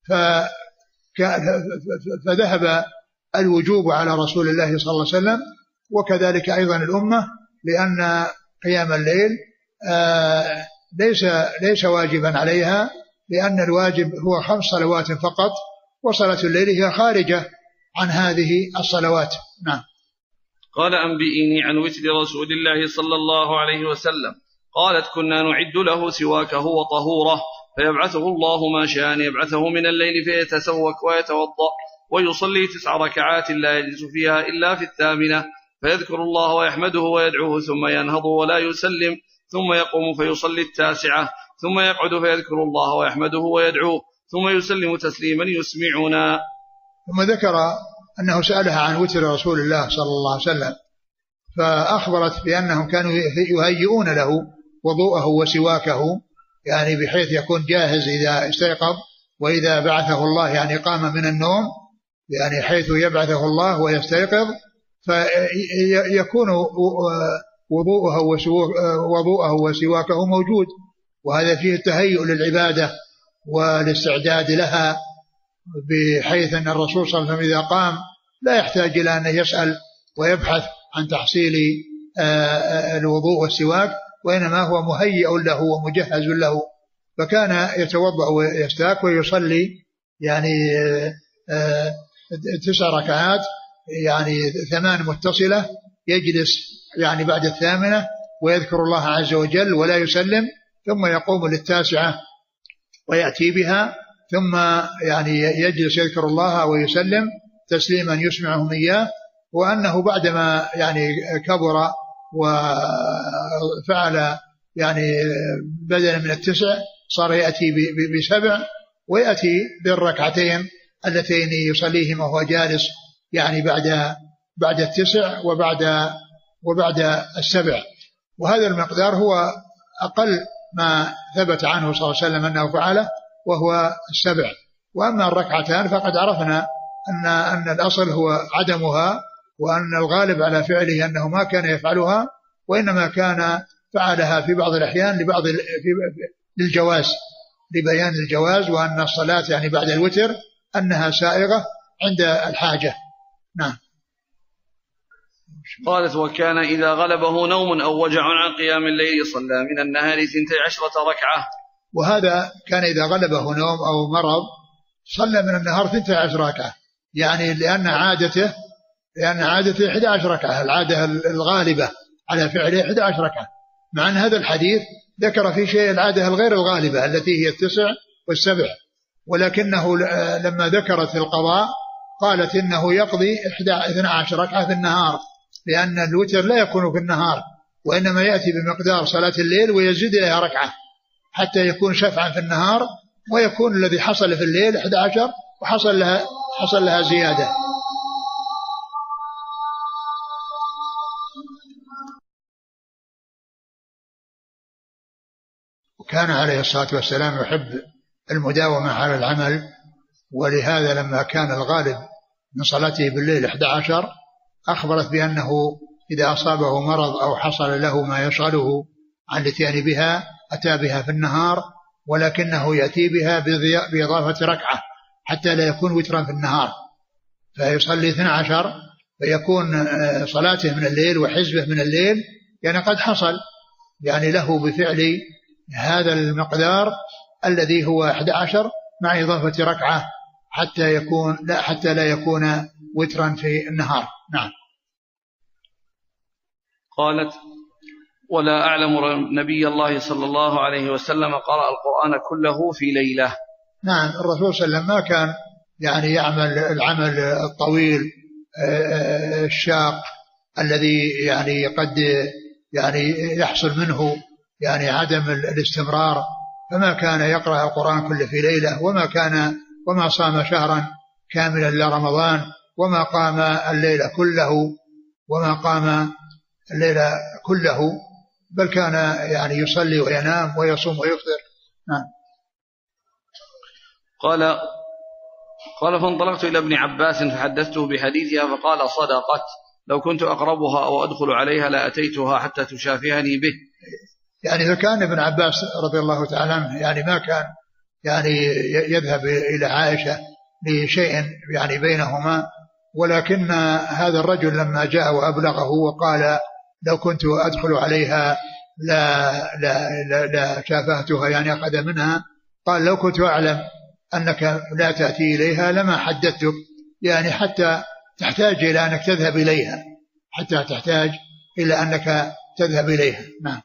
فذهب الوجوب على رسول الله صلى الله عليه وسلم، وكذلك أيضا الأمة، لأن قيام الليل ليس واجبا عليها، لأن الواجب هو 5 صلوات فقط، وصلاة الليل هي خارجة عن هذه الصلوات. نعم. قال أنبئيني عن وتر رسول الله صلى الله عليه وسلم. قالت كنا نعد له سواكه وطهوره، فيبعثه الله ما شاء أن يبعثه من الليل فيتسوك ويتوضأ ويصلي 9 ركعات لا يجلس فيها إلا في 8، فيذكر الله ويحمده ويدعوه ثم ينهض ولا يسلم، ثم يقوم فيصلي 9، ثم يقعد فيذكر الله ويحمده ويدعوه ثم يسلم تسليما يسمعنا. ثم ذكر أنه سألها عن وتر رسول الله صلى الله عليه وسلم، فأخبرت بأنهم كانوا يهيئون له وضوءه وسواكه، يعني بحيث يكون جاهز إذا استيقظ، وإذا بعثه الله يعني قام من النوم، يعني حيث يبعثه الله ويستيقظ فيكون وضوءه وسواكه موجود، وهذا فيه التهيؤ للعبادة والاستعداد لها، بحيث أن الرسول صلى الله عليه وسلم إذا قام لا يحتاج إلى أن يسأل ويبحث عن تحصيل الوضوء والسواك، وإنما هو مهيئ له ومجهز له، فكان يتوضأ ويستاك ويصلي يعني 9 ركعات، يعني 8 متصلة، يجلس يعني بعد 8 ويذكر الله عز وجل ولا يسلم، ثم يقوم لل9 ويأتي بها، ثم يعني يجلس يذكر الله ويسلم تسليما يسمعهم إياه، وأنه بعدما يعني كبر وفعل يعني بدلا من 9 صار يأتي ب7، ويأتي بالركعتين اللتين يصليهما وهو جالس يعني بعد 9 وبعد 7. وهذا المقدار هو أقل ما ثبت عنه صلى الله عليه وسلم أنه فعله، وهو 7. وأما الركعتان فقد عرفنا أن الأصل هو عدمها، وأن الغالب على فعله أنه ما كان يفعلها، وإنما كان فعلها في بعض الأحيان للجواز، لبيان الجواز، وأن الصلاة يعني بعد الوتر أنها سائغة عند الحاجة. نعم. قالت: وكان إذا غلبه نوم أو وجع عن قيام الليل صلى من النهار 12 ركعة. وهذا كان إذا غلبه نوم أو مرض صلى من النهار 12 ركعة، يعني لأن عادته 11 ركعة، العادة الغالبة على فعله 11 ركعة، مع أن هذا الحديث ذكر في شيء العادة الغير الغالبة التي هي 9 و7، ولكنه لما ذكرت القضاء قالت إنه يقضي 12 ركعة في النهار، لأن الوتر لا يكون في النهار، وإنما يأتي بمقدار صلاة الليل ويزيد إليها ركعة حتى يكون شفعا في النهار، ويكون الذي حصل في الليل 11 وحصل لها زيادة. وكان عليه الصلاة والسلام يحب المداومة على العمل، ولهذا لما كان الغالب من صلاته بالليل 11 أخبرت بأنه إذا أصابه مرض أو حصل له ما يشغله عن الاتيان بها أتى بها في النهار، ولكنه يأتي بها بإضافة ركعة حتى لا يكون وترا في النهار، فيصلي 12 فيكون صلاته من الليل وحزبه من الليل يعني قد حصل يعني له بفعل هذا المقدار الذي هو 11 مع إضافة ركعة حتى لا يكون وترا في النهار. نعم. قالت: ولا أعلم نبي الله صلى الله عليه وسلم قرأ القرآن كله في ليلة. نعم، الرسول صلى الله عليه وسلم ما كان يعني يعمل العمل الطويل الشاق الذي يعني قد يعني يحصل منه يعني عدم الاستمرار، فما كان يقرأ القرآن كله في ليلة، وما صام شهرا كاملا إلا رمضان، وما قام الليل كله، بل كان يعني يصلي وينام ويصوم ويفطر. نعم. قال: فانطلقت إلى ابن عباس فحدثته بحديثها فقال: صدقت، لو كنت أقربها أو أدخل عليها لأتيتها حتى تشافهني به. يعني فكان ابن عباس رضي الله تعالى عنه يعني ما كان يعني يذهب إلى عائشة لشيء يعني بينهما، ولكن هذا الرجل لما جاء وأبلغه وقال: لو كنت أدخل عليها لا شافهتها يعني أخذ منها، قال: لو كنت أعلم أنك لا تأتي إليها لما حدثتك، يعني حتى تحتاج إلى أنك تذهب إليها، حتى تحتاج إلى أنك تذهب إليها. نعم.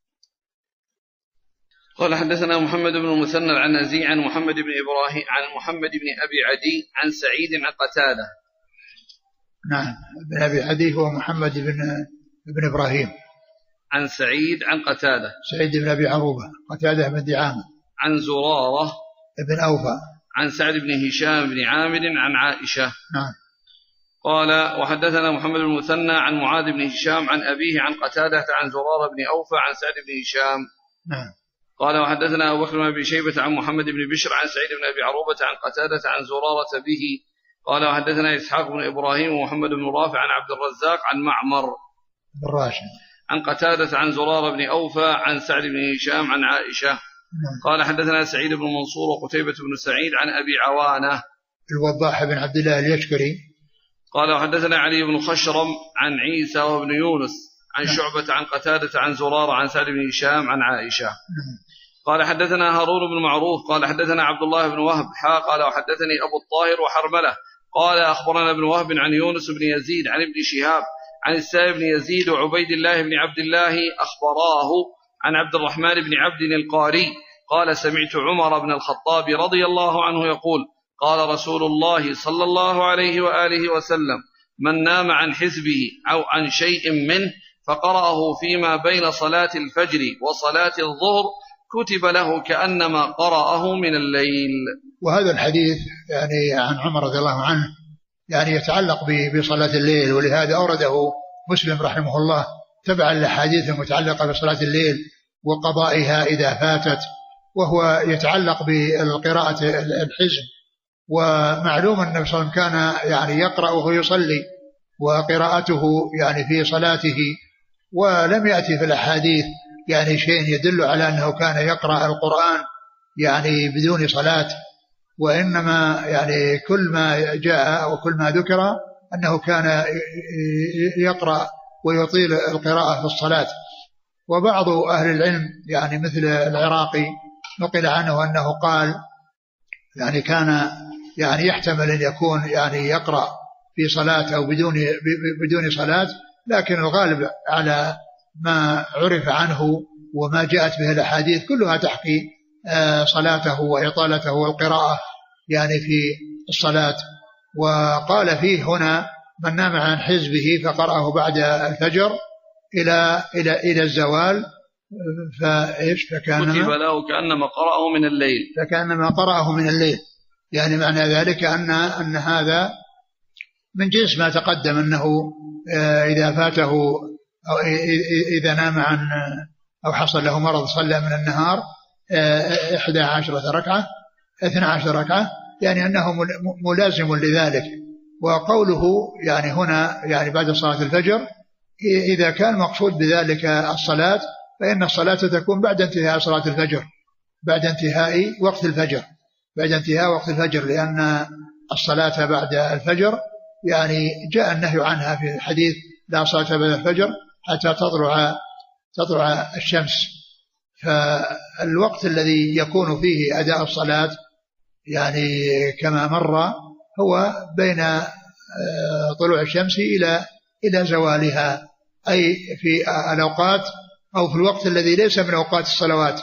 قال: حدثنا محمد بن المثنى العنزي عن محمد بن إبراهيم عن محمد بن أبي عدي عن سعيد عن قتادة. نعم، بن أبي عدي هو محمد بن إبراهيم عن سعيد عن قتادة، سعيد بن أبي عروبة، قتادة بن دعامة، عن زرارة بن أوفى، عن سعد بن هشام بن عامر عن عائشة. نعم. قال: وحدثنا محمد بن المثنى عن معاذ بن هشام عن أبيه عن قتادة عن زرارة بن أوفى عن سعد بن هشام. نعم. قال: وحدثنا أبو بكر بن أبي شيبة عن محمد بن بشر عن سعيد بن أبي عروبة عن قتادة عن زرارة به. قال: وحدثنا إسحاق بن إبراهيم ومحمد بن رافع عن عبد الرزاق عن معمر بن راشد عن قتادة عن زرارة بن أوفى عن سعد بن هشام عن عائشة. قال: حدثنا سعيد بن منصور وقتيبة بن سعيد عن أبي عوانة الوضاح بن عبد الله اليشكري. قال: وحدثنا علي بن خشرم عن عيسى وابن يونس عن شعبة عن قتادة عن زرارة عن سعد بن هشام عن عائشة. قال: حدثنا هارون بن معروف قال: حدثنا عبد الله بن وهب قال: وحدثني أبو الطاهر وحرملة قال: أخبرنا ابن وهب عن يونس بن يزيد عن ابن شهاب عن السائب بن يزيد وعبيد الله بن عبد الله أخبراه عن عبد الرحمن بن عبد القاري قال: سمعت عمر بن الخطاب رضي الله عنه يقول: قال رسول الله صلى الله عليه وآله وسلم: من نام عن حزبه أو عن شيء منه فقرأه فيما بين صلاة الفجر وصلاة الظهر كتب له كأنما قرأه من الليل. وهذا الحديث يعني عن عمر رضي الله عنه يعني يتعلق بصلاة الليل، ولهذا أورده مسلم رحمه الله تبعا للأحاديث المتعلقة بصلاة الليل وقضائها إذا فاتت، وهو يتعلق بالقراءة الحزب ومعلوم أن النبي صلى الله عليه وسلم كان يعني يقرأ وهو يصلي، وقراءته يعني في صلاته، ولم يأتي في الأحاديث يعني شيء يدل على أنه كان يقرأ القرآن يعني بدون صلاة، وإنما يعني كل ما جاء وكل ما ذكر أنه كان يقرأ ويطيل القراءة في الصلاة. وبعض أهل العلم يعني مثل العراقي نقل عنه أنه قال يعني كان يعني يحتمل أن يكون يعني يقرأ في صلاة أو بدون صلاة، لكن الغالب على ما عرف عنه وما جاءت به الأحاديث كلها تحكي صلاته وإطالته والقراءة يعني في الصلاة. وقال فيه هنا من نام عن حزبه فقرأه بعد الفجر إلى الزوال كتب له كأنما قرأه من الليل، فكأنما قرأه من الليل. يعني معنى ذلك أن هذا من جنس ما تقدم، أنه إذا فاته أو إذا نام عن أو حصل له مرض صلى من النهار 11 ركعة 12 ركعة، يعني أنه ملازم لذلك. وقوله يعني هنا يعني بعد صلاة الفجر، إذا كان مقصود بذلك الصلاة فإن الصلاة تكون بعد انتهاء صلاة الفجر، بعد انتهاء وقت الفجر، بعد انتهاء وقت الفجر، لأن الصلاة بعد الفجر يعني جاء النهي عنها في الحديث لا صلاة بعد الفجر حتى تطلع الشمس. فالوقت الذي يكون فيه أداء الصلاة يعني كما مر هو بين طلوع الشمس إلى زوالها، أي في الأوقات أو في الوقت الذي ليس من أوقات الصلوات،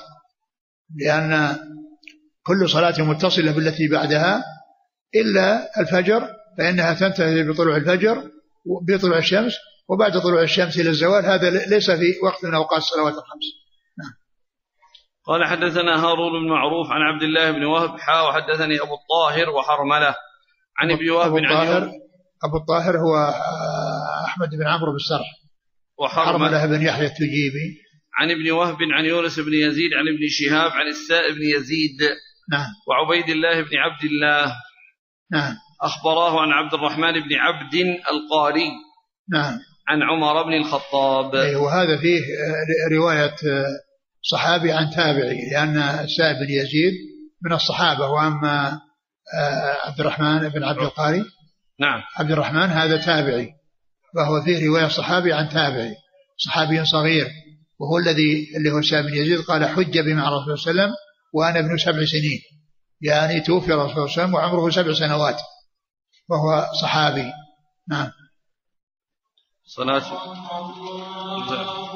لأن كل صلاة متصلة بالتي بعدها إلا الفجر فإنها تنتهي بطلوع الفجر بطلوع الشمس، وبعد طلوع الشمس إلى الزوال هذا ليس في وقت من أوقات الصلوات الخمس. قال حدثنا هارون بن معروف عن عبد الله بن وهب وحدثني أبو الطاهر وحرملة عن ابن وهب أبو الطاهر هو أحمد بن عمرو بالسرح، وحرملة بن يحيى التجيبي عن ابن وهب عن يونس بن يزيد عن ابن شهاب عن السائب بن يزيد نعم وعبيد الله بن عبد الله نعم أخبراه عن عبد الرحمن بن عبد القاري نعم عن عمر بن الخطاب. وهذا فيه رواية صحابي عن تابعي، لأن السائب بن يزيد من الصحابة، وأما عبد الرحمن بن عبد القاري نعم عبد الرحمن هذا تابعي، فهو فيه رواية صحابي عن تابعي، صحابي صغير، وهو اللي هو السائب بن يزيد قال حج بي مع رسول الله صلى الله عليه وسلم وأنا ابن 7 سنين، يعني توفي رسول الله صلى الله عليه وسلم وعمره 7 سنوات، وهو صحابي. نعم. صلاة